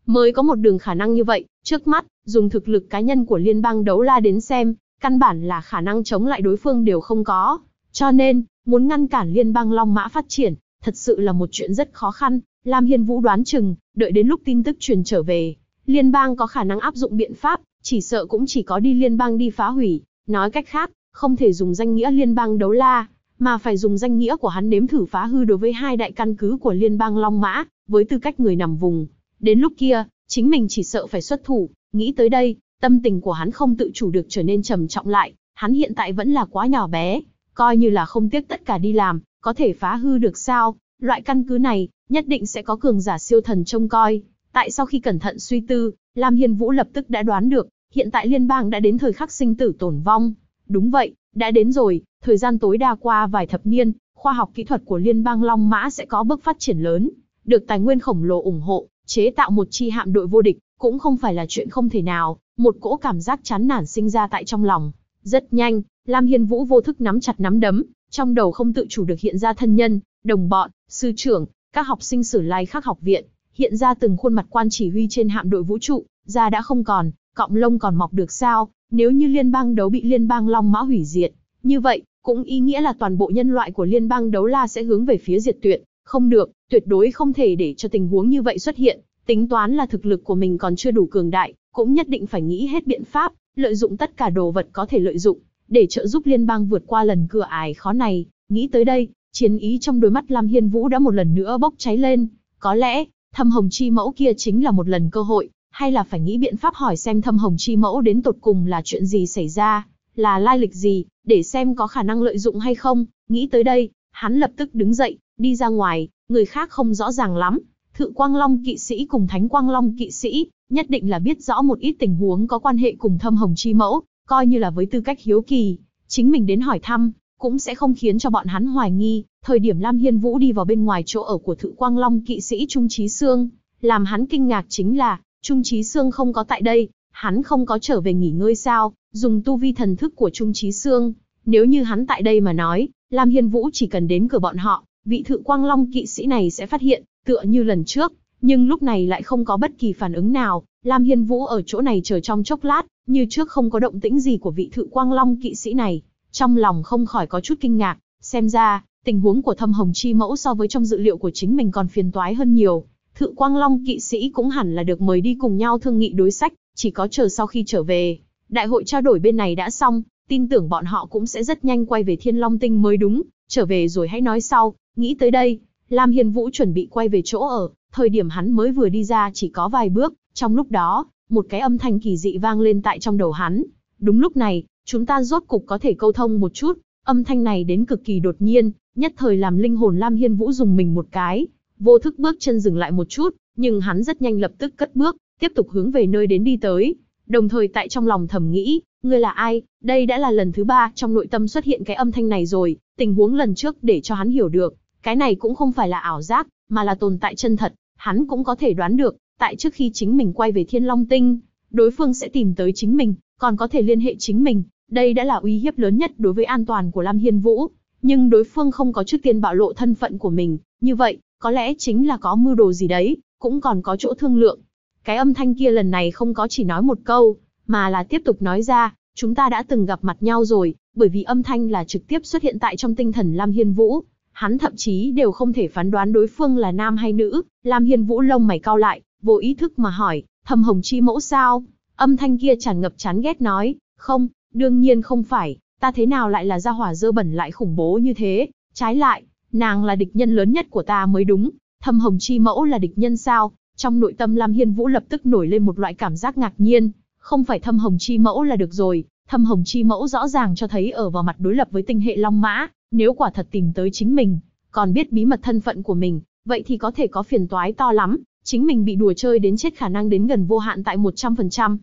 mới có một đường khả năng như vậy. Trước mắt, dùng thực lực cá nhân của liên bang đấu la đến xem, căn bản là khả năng chống lại đối phương đều không có. Cho nên, muốn ngăn cản liên bang Long Mã phát triển, thật sự là một chuyện rất khó khăn. Lam Hiên Vũ đoán chừng, đợi đến lúc tin tức truyền trở về, liên bang có khả năng áp dụng biện pháp, chỉ sợ cũng chỉ có đi liên bang đi phá hủy. Nói cách khác, không thể dùng danh nghĩa liên bang đấu la, mà phải dùng danh nghĩa của hắn nếm thử phá hư đối với hai đại căn cứ của liên bang Long Mã, với tư cách người nằm vùng. Đến lúc kia, chính mình chỉ sợ phải xuất thủ. Nghĩ tới đây, tâm tình của hắn không tự chủ được trở nên trầm trọng lại. Hắn hiện tại vẫn là quá nhỏ bé, coi như là không tiếc tất cả đi làm, có thể phá hư được sao? Loại căn cứ này, nhất định sẽ có cường giả siêu thần trông coi. Tại sau khi cẩn thận suy tư, Lam Hiên Vũ lập tức đã đoán được, hiện tại liên bang đã đến thời khắc sinh tử tồn vong. Đúng vậy, đã đến rồi, thời gian tối đa qua vài thập niên, khoa học kỹ thuật của liên bang Long Mã sẽ có bước phát triển lớn. Được tài nguyên khổng lồ ủng hộ, chế tạo một chi hạm đội vô địch, cũng không phải là chuyện không thể nào. Một cỗ cảm giác chán nản sinh ra tại trong lòng. Rất nhanh, Lam Hiên Vũ vô thức nắm chặt nắm đấm, trong đầu không tự chủ được hiện ra thân nhân, đồng bọn, sư trưởng, các học sinh Sử Lai Khắc học viện, hiện ra từng khuôn mặt quan chỉ huy trên hạm đội vũ trụ, da đã không còn, cọng lông còn mọc được sao? Nếu như liên bang đấu bị liên bang Long Mã hủy diệt, như vậy, cũng ý nghĩa là toàn bộ nhân loại của liên bang đấu la sẽ hướng về phía diệt tuyệt. Không được, tuyệt đối không thể để cho tình huống như vậy xuất hiện. Tính toán là thực lực của mình còn chưa đủ cường đại, cũng nhất định phải nghĩ hết biện pháp, lợi dụng tất cả đồ vật có thể lợi dụng, để trợ giúp liên bang vượt qua lần cửa ải khó này. Nghĩ tới đây, chiến ý trong đôi mắt Lam Hiên Vũ đã một lần nữa bốc cháy lên. Có lẽ, Thâm Hồng Chi Mẫu kia chính là một lần cơ hội, hay là phải nghĩ biện pháp hỏi xem Thâm Hồng Chi Mẫu đến tột cùng là chuyện gì xảy ra, là lai lịch gì, để xem có khả năng lợi dụng hay không. Nghĩ tới đây, hắn lập tức đứng dậy, đi ra ngoài. Người khác không rõ ràng lắm, Thự Quang Long kỵ sĩ cùng Thánh Quang Long kỵ sĩ, nhất định là biết rõ một ít tình huống có quan hệ cùng Thâm Hồng Chi Mẫu, coi như là với tư cách hiếu kỳ, chính mình đến hỏi thăm, cũng sẽ không khiến cho bọn hắn hoài nghi. Thời điểm Lam Hiên Vũ đi vào bên ngoài chỗ ở của Thự Quang Long kỵ sĩ Trung Chí Sương, làm hắn kinh ngạc chính là, Trung Chí Sương không có tại đây, hắn không có trở về nghỉ ngơi sao? Dùng tu vi thần thức của Trung Chí Sương, nếu như hắn tại đây mà nói, Lam Hiên Vũ chỉ cần đến cửa bọn họ, vị Thự Quang Long kỵ sĩ này sẽ phát hiện, tựa như lần trước, nhưng lúc này lại không có bất kỳ phản ứng nào. Lam Hiên Vũ ở chỗ này chờ trong chốc lát, như trước không có động tĩnh gì của vị Thự Quang Long kỵ sĩ này, trong lòng không khỏi có chút kinh ngạc, xem ra, tình huống của Thâm Hồng Chi Mẫu so với trong dự liệu của chính mình còn phiền toái hơn nhiều. Thự Quang Long kỵ sĩ cũng hẳn là được mời đi cùng nhau thương nghị đối sách, chỉ có chờ sau khi trở về, đại hội trao đổi bên này đã xong, tin tưởng bọn họ cũng sẽ rất nhanh quay về Thiên Long Tinh mới đúng, trở về rồi hãy nói sau. Nghĩ tới đây, Lam Hiên Vũ chuẩn bị quay về chỗ ở, thời điểm hắn mới vừa đi ra chỉ có vài bước, trong lúc đó, một cái âm thanh kỳ dị vang lên tại trong đầu hắn. Đúng lúc này, chúng ta rốt cục có thể câu thông một chút. Âm thanh này đến cực kỳ đột nhiên, nhất thời làm linh hồn Lam Hiên Vũ rùng mình một cái, vô thức bước chân dừng lại một chút, nhưng hắn rất nhanh lập tức cất bước, tiếp tục hướng về nơi đến đi tới. Đồng thời tại trong lòng thầm nghĩ, ngươi là ai? Đây đã là lần thứ 3 trong nội tâm xuất hiện cái âm thanh này rồi. Tình huống lần trước để cho hắn hiểu được, cái này cũng không phải là ảo giác, mà là tồn tại chân thật. Hắn cũng có thể đoán được, tại trước khi chính mình quay về Thiên Long Tinh, đối phương sẽ tìm tới chính mình, còn có thể liên hệ chính mình. Đây đã là uy hiếp lớn nhất đối với an toàn của Lam Hiên Vũ. Nhưng đối phương không có trước tiên bạo lộ thân phận của mình, như vậy, có lẽ chính là có mưu đồ gì đấy, cũng còn có chỗ thương lượng. Cái âm thanh kia lần này không có chỉ nói một câu, mà là tiếp tục nói ra, chúng ta đã từng gặp mặt nhau rồi. Bởi vì âm thanh là trực tiếp xuất hiện tại trong tinh thần Lam Hiên Vũ, hắn thậm chí đều không thể phán đoán đối phương là nam hay nữ. Lam Hiên Vũ lông mày cau lại, vô ý thức mà hỏi, Thâm Hồng Chi Mẫu sao? Âm thanh kia tràn ngập chán ghét nói, không, đương nhiên không phải, ta thế nào lại là gia hỏa dơ bẩn lại khủng bố như thế, trái lại, nàng là địch nhân lớn nhất của ta mới đúng. Thâm Hồng Chi Mẫu là địch nhân sao? Trong nội tâm Lam Hiên Vũ lập tức nổi lên một loại cảm giác ngạc nhiên, không phải Thâm Hồng Chi Mẫu là được rồi. Thâm Hồng Chi Mẫu rõ ràng cho thấy ở vào mặt đối lập với tinh hệ Long Mã, nếu quả thật tìm tới chính mình, còn biết bí mật thân phận của mình, vậy thì có thể có phiền toái to lắm, chính mình bị đùa chơi đến chết khả năng đến gần vô hạn tại 100%.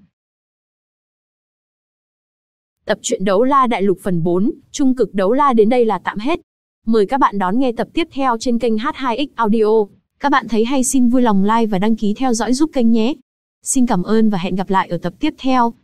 Tập truyện Đấu La Đại Lục phần 4, Trung cực Đấu La đến đây là tạm hết. Mời các bạn đón nghe tập tiếp theo trên kênh H2X Audio. Các bạn thấy hay xin vui lòng like và đăng ký theo dõi giúp kênh nhé. Xin cảm ơn và hẹn gặp lại ở tập tiếp theo.